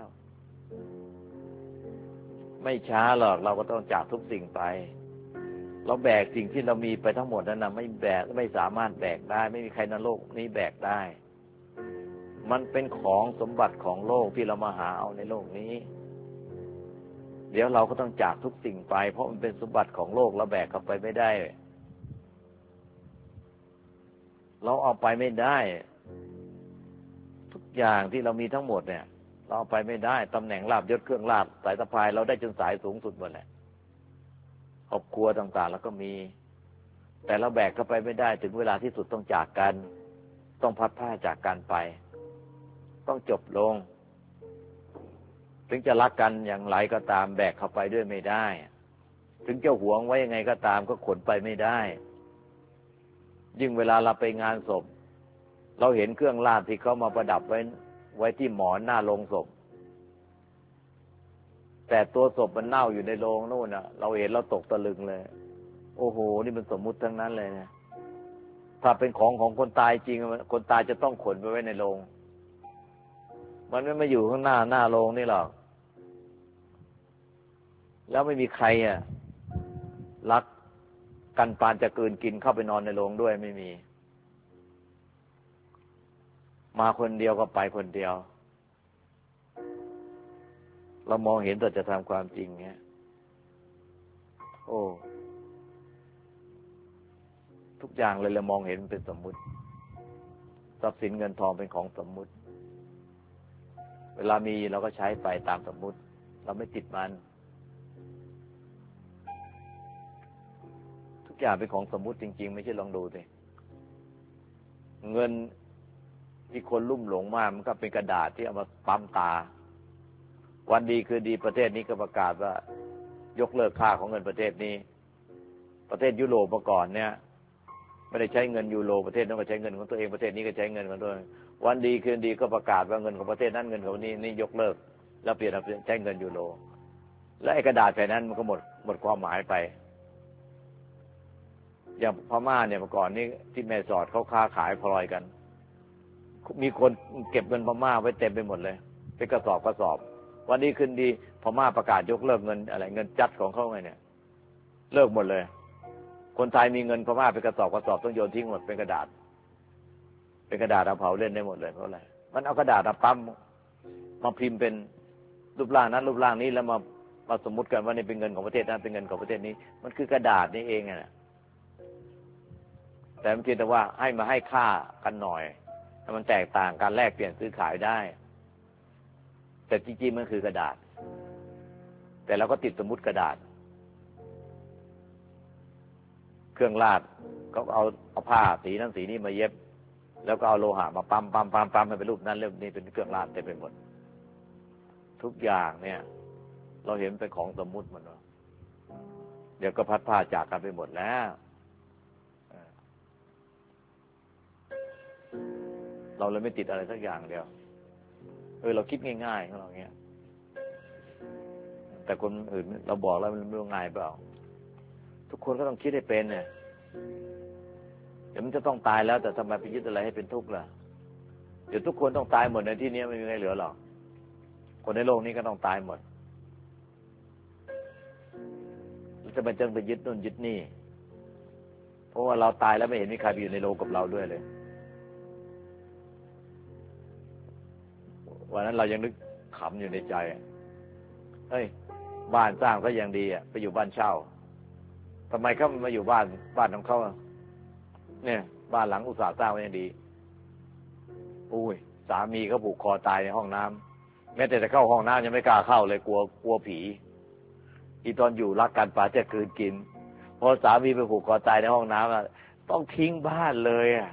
ไม่ช้าหรอกเราก็ต้องจากทุกสิ่งไปเราแบกสิ่งที่เรามีไปทั้งหมดนั้นนะไม่สามารถแบกได้ไม่มีใครในโลกนี้แบกได้มันเป็นของสมบัติของโลกที่เรามาหาเอาในโลกนี้เดี๋ยวเราก็ต้องจากทุกสิ่งไปเพราะมันเป็นสมบัติของโลกเราแบกเข้าไปไม่ได้เราเอาไปไม่ได้ทุกอย่างที่เรามีทั้งหมดเนี่ยเราเอาไปไม่ได้ตำแหน่งลาภยศเครื่องราชสายสะพายเราได้จนสายสูงสุดหมดแหละครอบครัวต่างๆแล้วก็มีแต่เราแบกเข้าไปไม่ได้ถึงเวลาที่สุดต้องจากกันต้องพัดผ้าจากกันไปต้องจบลงถึงจะรักกันอย่างไรก็ตามแบกเข้าไปด้วยไม่ได้ถึงจะหวงไว้ยังไงก็ตามก็ขนไปไม่ได้ยิ่งเวลาเราไปงานศพเราเห็นเครื่องราชที่เขามาประดับไว้ที่หมอนหน้าโลงศพแต่ตัวศพมันเน่าอยู่ในโลงนู่นน่ะเราเห็นเราตกตะลึงเลยโอ้โหนี่มันสมมุติทั้งนั้นเลยนะถ้าเป็นของคนตายจริงคนตายจะต้องขนไปไว้ในโลงมันไม่มาอยู่ข้างหน้าโลงนี่หรอกแล้วไม่มีใครรักกันปานจะกลืนกินเข้าไปนอนในโลงด้วยไม่มีมาคนเดียวก็ไปคนเดียวเรามองเห็นแต่จะทำความจริงเงี้ยโอ้ทุกอย่างเลยเรามองเห็นเป็นสมมุติทรัพย์สินเงินทองเป็นของสมมุติเวลามีเราก็ใช้ไปตามสมมุติเราไม่ติดมันทุกอย่างเป็นของสมมุติจริงๆไม่ใช่ลองดูสิเงินที่คนลุ่มหลงมากมันก็เป็นกระดาษที่เอามาปั๊มตาวันดีคือดีประเทศนี้ก็ประกาศว่ายกเลิกค่าของเงินประเทศนี้ประเทศยุโรปเมื่อก่อนเนี่ยไม่ได้ใช้เงินยูโรประเทศนั้นก็ใช้เงินของตัวเองประเทศนี้ก็ใช้เงินของตัวเองวันดีคืนดีก็ประกาศว่าเงินของประเทศนั้นเงินของนี่ยกเลิกแล้วเปลี่ยนใช้เงินยูโรแล้วไอ้กระดาษแผ่นนั้นมันก็หมดความหมายไปอย่างพม่าเนี่ยเมื่อก่อนนี้ที่แม่สอดเขาค้าขายพลอยกันมีคนเก็บเงินพม่าไว้เต็มไปหมดเลยเป็นกระสอบวันนี้ขึ้นดีพม่าประกาศยกเลิกเงินอะไรเงินจัดของเขาไงเนี่ยเลิกหมดเลยคนไทยมีเงินพม่าเป็นกระสอบต้องโยนทิ้งหมดเป็นกระดาษเอาเผาเล่นได้หมดเลยเพราะอะไรมันเอากระดาษมาปั๊มมาพิมพ์เป็นรูปร่างนั้นรูปร่างนี้แล้วมาสมมุติกันว่านี่เป็นเงินของประเทศนั้นเป็นเงินของประเทศนี้มันคือกระดาษนี่เองน่ะแต่มันเพียงแต่ว่าให้ค่ากันหน่อยให้มันแตกต่างการแลกเปลี่ยนซื้อขายได้แต่จริงๆมันคือกระดาษแต่เราก็ติดสมมุติกระดาษเครื่องราชก็เอาผ้าสีนั้นสีนี้มาเย็บแล้วก็เอาโลหะมาปั๊มให้เป็นรูปนั้นรูปนี้เป็นเครื่องราชเต็มไปหมดทุกอย่างเนี่ยเราเห็นเป็นของสมมุติหมดแล้วเดี๋ยวก็พัดผ้าจากกันไปหมดแล้วเราเลยไม่ติดอะไรสักอย่างเดียวเราคิดง่ายๆของเราเงี้ยแต่คนอื่นเราบอกแล้วมันไม่ง่ายเปล่าทุกคนก็ต้องคิดให้เป็นเนี่ยเดี๋ยวมันจะต้องตายแล้วแต่ทำไมไปยึดอะไรให้เป็นทุกข์ล่ะเดี๋ยวทุกคนต้องตายหมดในที่นี้ไม่มีใครเหลือหรอกคนในโลกนี้ก็ต้องตายหมดแล้วจะไปยึดนู่นยึดนี่เพราะว่าเราตายแล้วไม่เห็นมีใครอยู่ในโลกกับเราด้วยเลยวันนั้นเรายังนึกขำอยู่ในใจเฮ้ยบ้านสร้างก็ยังดีอ่ะไปอยู่บ้านเช่าทำไมเขามาอยู่บ้านของเขาเนี่ยบ้านหลังอุตสาห์สร้างไว้ยังดีอุ้ยสามีเขาผูกคอตายในห้องน้ำแม้แต่จะเข้าห้องน้ำยังไม่กล้าเข้าเลยกลัวผีอีตอนอยู่รักกันป่าจะคืนกินพอสามีไปผูกคอตายในห้องน้ำต้องทิ้งบ้านเลยอ่ะ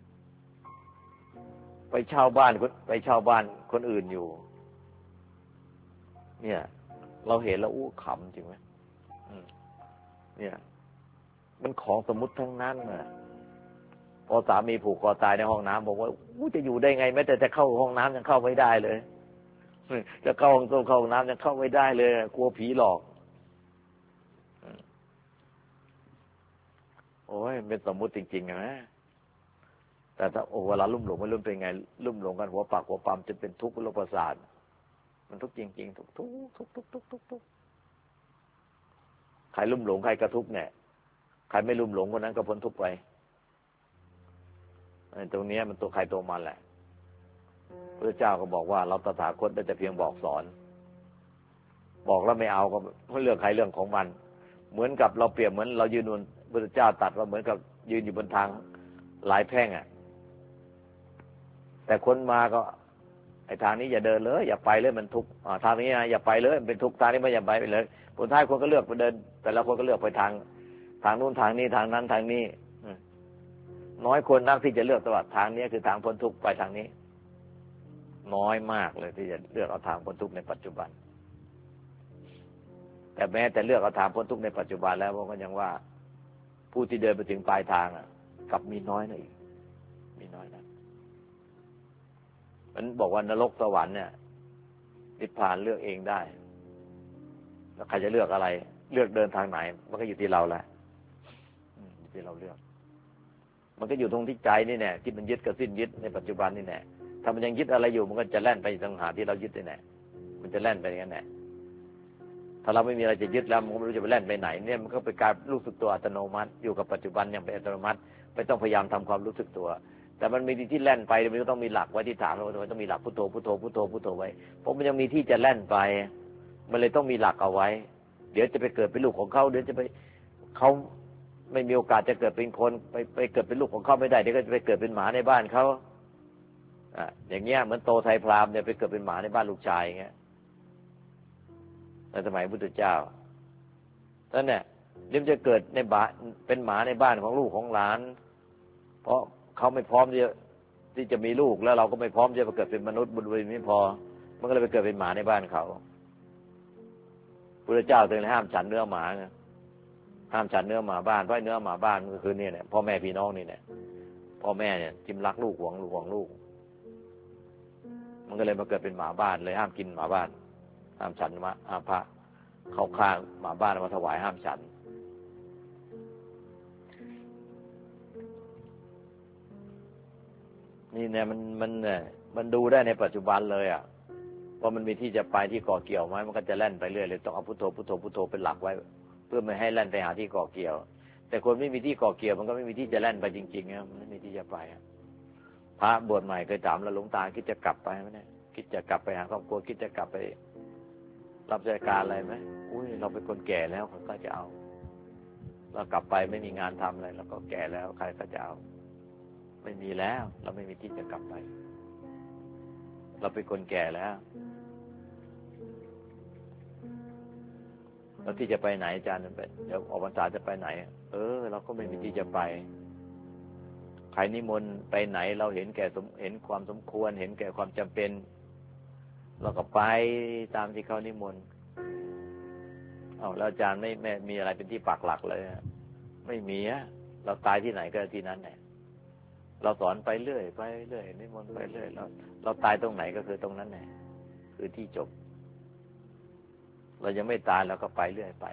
ไปเช่าบ้านคนอื่นอยู่เนี่ยเราเห็นแล้วอู้ขำจริงไหมเนี่ยมันของสมมุติทั้งนั้นน่ะพอสามีผูกคอตายในห้องน้ำบอกว่าจะอยู่ได้ไงแม้แต่จะเข้าห้องน้ำยังเข้าไม่ได้เลยจะเข้าห้องส้วมเข้าห้องน้ำยังเข้าไม่ได้เลยกลัวผีหลอกโอ้ยเป็นสมมุติจริงๆนะแต่ถ้าเวลาลุ่มหลงไม่รู้เป็นไงลุ่มหลงกันหัวปากหัวปั๊มจะเป็นทุกข์โรคประสาทมันทุกข์จริงๆทุกใครลุ่มหลงใครกระทุกเนี่ยใครไม่ลุ่มหลงคนนั้นก็พ้นทุกข์ไปตรงนี้มันตัวใครตัวมันแหละพระเจ้าก็บอกว่าเราตถาคตได้แต่เพียงบอกสอนบอกแล้วไม่เอาก็เรื่องใครเรื่องของมันเหมือนกับเราเปรียบเหมือนเรายืนบนพระเจ้าตรัสว่าเหมือนกับยืนอยู่บนทางหลายแพร่งอ่ะแต่คนมาก็ไอ้ทางนี้อย่าเดินเลยอย่าไปเลยมันทุกข์ทางนี้นะอย่าไปเลยมันเป็นทุกข์ทางนี้ไม่อย่าไปเลยผลท้ายคนก็เลือกไปเดินแต่ละคนก็เลือกไปทางนู้นทางนี้ทางนั้นทางนี้น้อยคนนักที่จะเลือกตลอดทางนี้คือทางพ้นทุกข์ไปทางนี้น้อยมากเลยที่จะเลือกเอาทางพ้นทุกข์ในปัจจุบันแต่แม้แต่เลือกเอาทางพ้นทุกข์ในปัจจุบันแล้วก็ยังว่าผู้ที่เดินไปถึงปลายทางกลับมีน้อยนะอีกมีน้อยนะมันบอกว่านรกสวรรค์เนี่ยนิพพานเลือกเองได้แล้วใครจะเลือกอะไรเลือกเดินทางไหนมันก็อยู่ที่เราแหละอยู่ที่เราเลือกมันก็อยู่ตรงที่ใจนี่แน่ที่มันยึดกับสิ้นยึดในปัจจุบันนี่แน่ถ้ามันยังยึดอะไรอยู่มันก็จะแล่นไปทางหาที่เรายึดนี่แน่มันจะแล่นไปอย่างนั้นแน่ถ้าเราไม่มีอะไรจะยึดแล้วมันก็ไม่รู้จะไปแล่นไปไหนเนี่ยมันก็เป็นการรู้สึกตัวอัตโนมัติอยู่กับปัจจุบันอย่างเป็นอัตโนมัติไม่ต้องพยายามทำความรู้สึกตัวแต่มันมีที่แล่นไปมันก็ต้องมีหลักไว้ที่ฐานเราต้องมีหลักพุทโธพุทโธพุทโธพุทโธไว้เพราะมันยังมีที่จะแล่นไปมันเลยต้องมีหลักเอาไว้เดี๋ยวจะไปเกิดเป็นลูกของเขาเดี๋ยวจะไปเขาไม่มีโอกาสจะเกิดเป็นคนไปเกิดเป็นลูกของเขาไม่ได้เดี๋ยวก็จะไปเกิดเป็นหมาในบ้านเขาอย่างเงี้ยเหมือนโตไทยพราหมณ์เนี่ยไปเกิดเป็นหมาในบ้านลูกชายอย่างเงี้ยในสมัยพุทธเจ้านั่นเนี่ยเดี๋ยวจะเกิดในเป็นหมาในบ้านของลูกของหลานเพราะเขาไม่พร้อมที่จะมีลูกแล้วเราก็ไม่พร้อมจะไปเกิดเป็นมนุษย์บุญวิไม่พอมันก็เลยไปเกิดเป็นหมาในบ้านเขาพุทธเจ้าถึงห้ามฉันเนื้อหมาห้ามฉันเนื้อหมาบ้านเพราะเนื้อหมาบ้านก็คือเนี่ยพ่อแม่พี่น้องนี่เนี่ยพ่อแม่เนี่ยจิ้มรักลูกหวงลูกมันก็เลยมาเกิดเป็นหมาบ้านเลยห้ามกินหมาบ้านห้ามฉันพระเขาฆ่าหมาบ้านมาถวายห้ามฉันนี่เนี่ยมันดูได้ในปัจจุบันเลยอ่ะว่ามันมีที่จะไปที่ก่อเกี่ยวไหมมันก็จะแล่นไปเรื่อยเลยต้องเอาพุทโธพุทโธพุทโธเป็นหลักไว้เพื่อไม่ให้แล่นไปหาที่ก่อเกี่ยวแต่คนไม่มีที่ก่อเกี่ยวมันก็ไม่มีที่จะแล่นไปจริงๆนะมันไม่มีที่จะไปพระบวชใหม่เคยถามแล้วหลวงตาคิดจะกลับไปไหมเนี่ยคิดจะกลับไปหาครอบครัวคิดจะกลับไปรับราชการอะไรไหมอุ้ยเราเป็นคนแก่แล้วเขาก็จะเอาเรากลับไปไม่มีงานทำอะไรเราก็แก่แล้วใครก็จะเอาไม่มีแล้วเราไม่มีที่จะกลับไปเราเป็นคนแก่แล้วแล้วที่จะไปไหนอาจารย์เดี๋ยวออกพรรษาจะไปไหนเราก็ไม่มีที่จะไปใครนิมนต์ไปไหนเราเห็นความสมควรเห็นแก่ความจำเป็นเราก็ไปตามที่เขานิมนต์แล้วอาจารย์ไม่มีอะไรเป็นที่ปักหลักเลยไม่มีเราตายที่ไหนก็ที่นั้นแหละเราสอนไปเรื่อยนิมนต์ไปเรื่อยเราตายตรงไหนก็คือตรงนั้นแหละคือที่จบเรายังไม่ตายเราก็ไปเรื่อยไป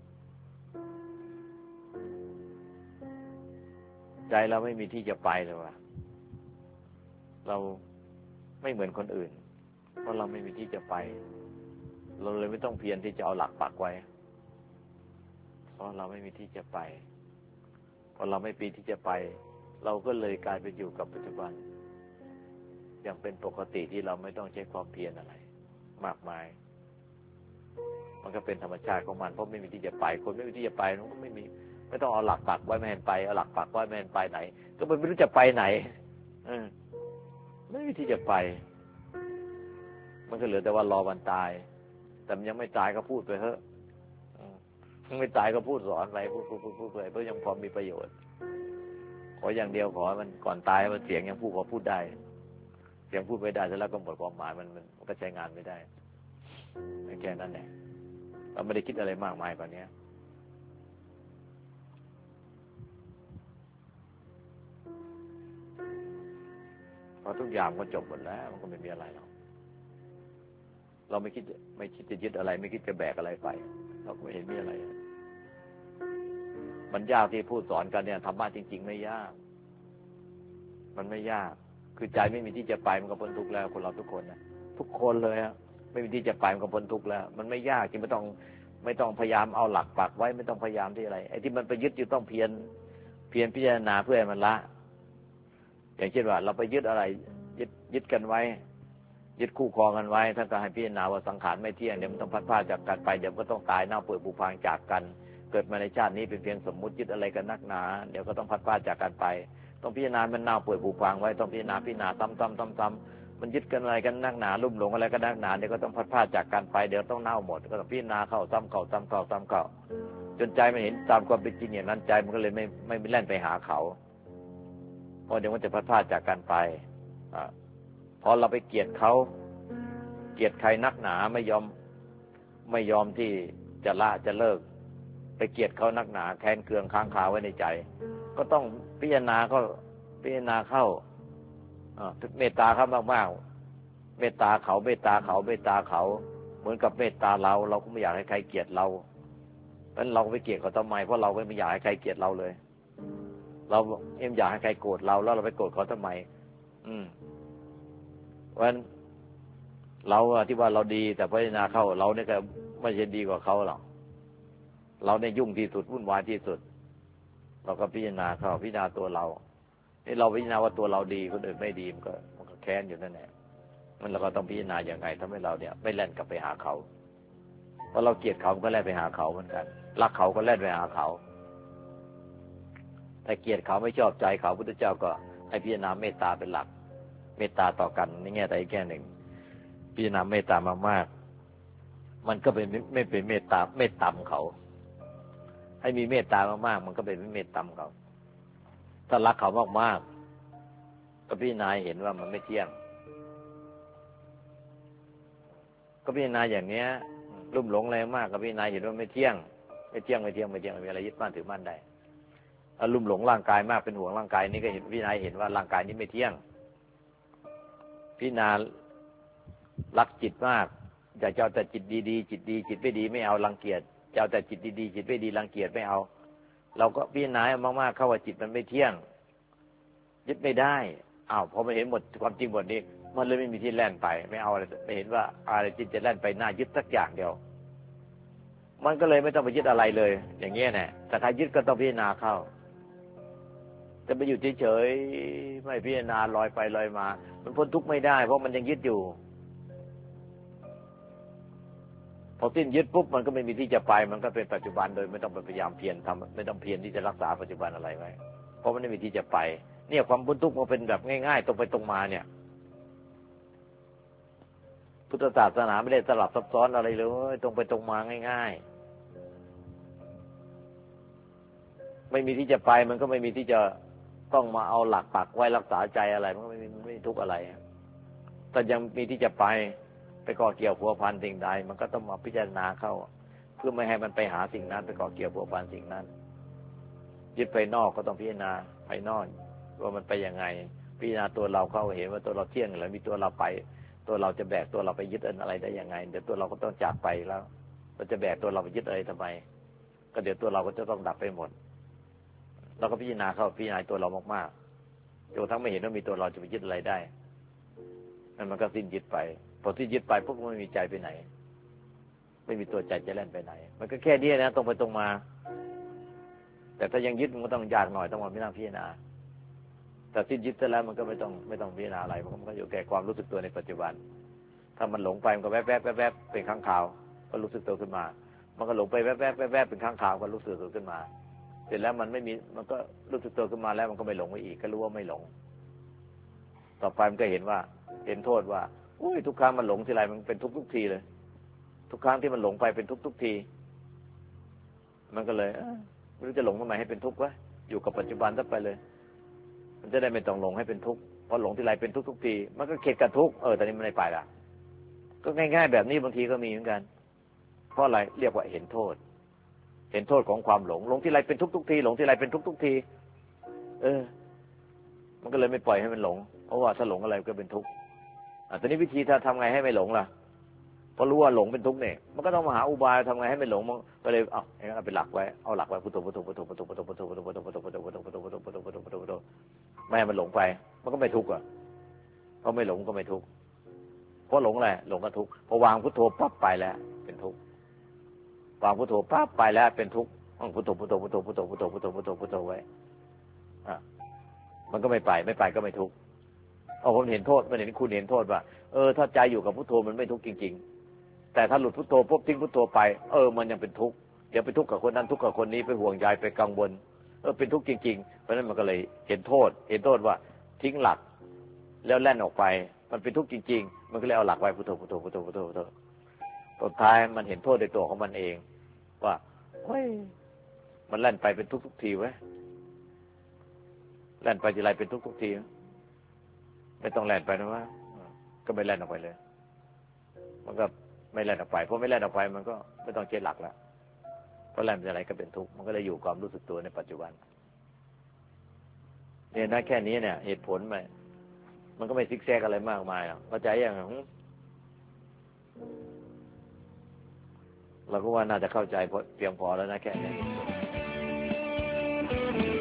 ใจเราไม่มีที่จะไปเลยว่ะเราไม่เหมือนคนอื่นเพราะเราไม่มีที่จะไปเราเลยไม่ต้องเพียรที่จะเอาหลักปักไว้เพราะเราไม่มีที่จะไปพอเราไม่ปีที่จะไปเราก็เลยกลายไปอยู่กับปัจจุบันอย่างเป็นปกติที่เราไม่ต้องใช้ความเพียรอะไรมากมายมันก็เป็นธรรมชาติของมันเพราะไม่มีที่จะไปคนไม่มีที่จะไปมันก็ไม่ต้องเอาหลักปักไว้ไม่ให้ไปเอาหลักปักไว้ไม่ให้ไปไหนก็มันไม่รู้จะไปไหนไม่มีที่จะไปมันก็เหลือแต่ว่ารอวันตายแต่มันยังไม่ตายก็พูดไปเถอะยังไม่ตายก็พูดสอนไปพูดไปเพื่อยังพอมีประโยชน์ขออย่างเดียวขอมันก่อนตายมันเสียงยังพอพูดได้เสียงพูดไม่ได้แล้วก็หมดความหมายมันก็ใช้งานไม่ได้แค่นั้นแหละเราไม่ได้คิดอะไรมากมายกว่านี้พอทุกอย่างมันจบหมดแล้วมันก็ไม่มีอะไรหรอกเราไม่คิดจะยึดอะไรไม่คิดจะแบกอะไรไปเราก็ไม่เห็นมีอะไรมันยากที่พูดสอนกันเนี่ยธรรมะจริงๆไม่ยากมันไม่ยากคือใจไม่มีที่จะไปมันก็พ้นทุกข์แล้วคนเราทุกคนนะทุกคนเลยฮะไม่มีที่จะไปมันก็พ้นทุกข์แล้วมันไม่ยากจริงไม่ต้องพยายามเอาหลักปักไว้ไม่ต้องพยายามที่อะไรไอ้ที่มันไปยึดอยู่ต้องเพียรพิจารณาเพื่อให้มันละอย่างเช่นว่าเราไปยึดอะไรยึดกันไว้ยึดคู่ครองกันไว้ท่านก็ให้พิจารณาว่าสังขารไม่เที่ยงเดี๋ยวมันต้องพัดพาจากกันไปเดี๋ยวก็ต้องตายเน่าเปื่อยผุพังจากกันเกิดมาในชาตินี้เป็นเพียงสมมุติยึดอะไรกันนักหนาเดี๋ยวก็ต้องพัดพาจากกันไปต้องพิจารณามันเน่าเปื่อยผุพังไว้ต้องพิจารณาซ้ำมันยึดกันอะไรกันนักหนาลุ่มหลงอะไรกันนักหนาเดี๋ยวก็ต้องพัดพาจากกันไปเดี๋ยวต้องเน่าหมดก็ต้องพิจารณาเข้าซ้ำเข้าจนใจมันเห็นตามความเป็นจริงอย่างนั้นใจมันก็เลยไม่แล่นไปหาเขาเพราะเดี๋ยวมันจะพัดพาจากกันไปพอเราไปเกลียดเขาเกลียดใครนักหนาไม่ยอมที่จะละจะเลิกไปเกลียดเขานักหนาแค้นเคืองค้างคาไว้ในใจก็ต้องพิจารณาเข้าเมตตาเขามากๆเมตตาเขาเหมือนกับเมตตาเราก็ไม่อยากให้ใครเกลียดเราเพราะฉะนั้นเราไปเกลียดเขาทำไมเพราะเราก็ไม่อยากให้ใครเกลียดเราเลยเราไม่อยากให้ใครโกรธเราแล้วเราไปโกรธเขาทำไมเพราะฉะนั้นเราที่ว่าเราดีแต่พิจารณาเข้าเราเนี่ยก็ไม่ใช่ดีกว่าเขาหรอกเราเนี่ยยุ่งที่สุดวุ่นวายที่สุดเราก็พิจารณาเข้าพิจารณาตัวเรานี่เราพิจารณาว่าตัวเราดีคนอื่นไม่ดีมันก็แค้นอยู่นั่นแหละมันเราก็ต้องพิจารณาอย่างไงทำให้เราเนี่ยไม่แล่นกลับไปหาเขาเพราะเราเกลียดเขาก็แล่นไปหาเขาเหมือนกันรักเขาก็แล่นไปหาเขาแต่เกลียดเขาไม่ชอบใจเขาพุทธเจ้าก็ให้พิจารณาเมตตาเป็นหลักเมตตาต่อกันในแง่ใดแง่หนึ่งพิจารณาเมตตามากๆมันก็เป็นไม่เป็นเมตตาเมตต่ำเขาให้มีเมตตามากๆมันก็เป็นเมตต่ำเขาถ้ารักเขามากๆก็พิจารณาเห็นว่ามันไม่เที่ยงก็พิจารณาอย่างเนี้ยลุ่มหลงอะไรมากก็พิจารณาเห็นว่าไม่เที่ยงไม่มีอะไรยึดมั่นถือมั่นได้ลุ่มหลงร่างกายมากเป็นห่วงร่างกายนี้ก็เห็นพิจารณาเห็นว่าร่างกายนี้ไม่เที่ยงพิจารณารักจิตมากอยากจะเอาแต่จิตดีๆจิตดีจิตไม่ดีไม่เอารังเกียจจะเอาแต่จิตดีๆจิตไม่ดีรังเกียจไม่เอาเราก็พิจารณามากๆเข้าว่าจิตมันไม่เที่ยงยึดไม่ได้พอมันเห็นหมดความจริงหมดนี้มันเลยไม่มีที่แล่นไปไม่เอาอะไรไม่เห็นว่าอะไรที่จะแล่นไปหน้ายึดสักอย่างเดียวมันก็เลยไม่ต้องไปยึดอะไรเลยอย่างเงี้ยแน่แต่ถ้ายึดก็ต้องพิจารณาเข้าจะไปอยู่เฉยๆไม่พิจารณาลอยไปลอยมามันพ้นทุกข์ไม่ได้เพราะมันยังยึดอยู่พอสิ้นยึดปุ๊บมันก็ไม่มีที่จะไปมันก็เป็นปัจจุบันโดยไม่ต้องพยายามเพียรทำไม่ต้องเพียรที่จะรักษาปัจจุบันอะไรไว้เพราะมันไม่มีที่จะไปเนี่ยความพ้นทุกข์มันเป็นแบบง่ายๆตรงไปตรงมาเนี่ยพุทธศาสนาไม่ได้สลับซับซ้อนอะไรเลยตรงไปตรงมาง่ายๆไม่มีที่จะไปมันก็ไม่มีที่จะต้องมาเอาหลักปักไว้รักษาใจอะไรมันก็ไม่ทุกข์อะไรแต่ยังมีที่จะไปก่อเกี่ยวพัวพันสิ่งใดมันก็ต้องมาพิจารณาเข้าเพื่อไม่ให้มันไปหาสิ่งนั้นไปก่อเกี่ยวพัวพันสิ่งนั้นยึดไปนอกก็ต้องพิจารณาภายนอกว่ามันไปยังไงพิจารณาตัวเราเข้าเห็นว่าตัวเราเที่ยงหรือมีตัวเราไปตัวเราจะแบกตัวเราไปยึดอะไรได้ยังไงเดี๋ยวตัวเราก็ต้องจากไปแล้วเราจะแบกตัวเราไปยึดอะไรทำไมก็เดี๋ยวตัวเราก็จะต้องดับไปหมดเราก็พิจารณาเข้าพิจารณาตัวเรามากๆจนทั้งไม่เห็นว่ามีตัวเราจะไปยึดอะไรได้นั่นมันก็สิ้นยึดไปพอที่ยึดไปพวกมันไม่มีใจไปไหนไม่มีตัวใจจะแล่นไปไหนมันก็แค่นี้นะตรงไปตรงมาแต่ถ้ายังยึดมันก็ต้องยากหน่อยต้องมาพิจารณาแต่สิ้นยึดแล้วมันก็ไม่ต้องพิจารณาอะไรมันก็อยู่แก่ความรู้สึกตัวในปัจจุบันถ้ามันหลงไปมันก็แวบๆแวบๆเป็นข้างข่าวก็รู้สึกตัวขึ้นมามันก็หลงไปแวบๆแวบๆเป็นข้างข่าวก็รู้สึกตัวขึ้นมาเสร็จแล้วมันไม่มีมันก็รู้สึกตัวขึ้นมาแล้วมันก็ไม่หลงไปอีกก็รู้ว่าไม่หลงต่อไปมันก็เห็นว่าเห็นโทษว่าอุ้ยทุกครั้งมันหลงทีไรมันเป็นทุกทีเลยทุกครั้งที่มันหลงไปเป็นทุกทีมันก็เลยไม่รู้จะหลงทำไมให้เป็นทุกข์วะอยู่กับปัจจุบันซะไปเลยมันจะได้ไม่ต้องหลงให้เป็นทุกข์พอหลงทีไรเป็นทุกทีมันก็เข็ดกับทุกข์ตอนนี้มันไม่ไปละก็ง่ายๆแบบนี้บางทีก็มีเหมือนกันเพราะอะไรเรียกว่าเห็นโทษเห็นโทษของความหลงทีไรเป็นทุกทีหลงทีไรเป็นทุกทีมันก็เลยไม่ปล่อยให้มันหลงเพราะว่าถ้าหลงอะไรก็เป็นทุกข์ตอนนี้วิธีถ้าทำไงให้ไม่หลงล่ะพอรู้ว่าหลงเป็นทุกข์เนี่ยมันก็ต้องมาหาอุบายทำไงให้ไม่หลงมันก็เลยเอาเป็นหลักไว้เอาหลักไว้พุทโธพุทโธพุทโธพุทโธพุทโธพุทโธพุทโธพุทโธพุทโธพุทโธพุทโธพุทโธพุทโธพุทโธพุทโธพุทโธพุทโธไม่ให้มันหลงไปมันก็ไม่ทุกข์อ่ะเพราะไม่หลงก็ไม่ทุกข์เพราะหลงอะไรหลงก็ทุกข์พอวางพุทโธปั๊บไปแล้วเป็นทุกข์วางพุทโธปั๊บไปแล้วเป็นทุกข์ต้องพุทโธพุทโธพุทโธพุทโธพุทโธพุทโธพุทโธพุทโธไว้มันก็ไม่ไปก็ไม่ทุกข์ผมเห็นโทษมันเห็นคุณเห็นโทษว่าถ้าใจอยู่กับพุทโธมันไม่ทุกข์จริงๆแต่ถ้าหลุดพุทโธปุ๊บทิ้งพุทโธไปมันยังเป็นทุกข์เดี๋ยวไปทุกข์กับคนนั้นทุกข์กับคนนี้ไปห่วงใยไปกังวลเป็นทุกข์จริงๆเพราะฉะนั้นมันก็เลยเห็นโทษว่าทิ้งหลักแล้วแล่นออกไปมันเป็นทุกข์จริงๆมันก็เลยเอาหลักไว้พุทโธพุทโธพุทโธพุทโธพุทโธสุดท้ายมันเห็นโทษในตัวของมันเองว่าเฮ้ยมันแล่นไปเป็นทุกทีเว้ยแล่นไปทีไรเป็นทุกทีไม่ต้องแล่นไปนะว่าก็ไม่แล่นออกไปเลยมันก็ไม่แล่นออกไปเพราะไม่แล่นออกไปมันก็ไม่ต้องเช็ดหลักแล้วเพราะแล่นไปอะไรก็เป็นทุกข์มันก็เลยอยู่ความรู้สึกตัวในปัจจุบันเนี่ยนะแค่นี้เนี่ยเหตุผลมันก็ไม่ซิกแซกอะไรมากมายหรอกเข้าใจยังเราก็ว่าน่าจะเข้าใจเพียงพอแล้วนะแค่นี้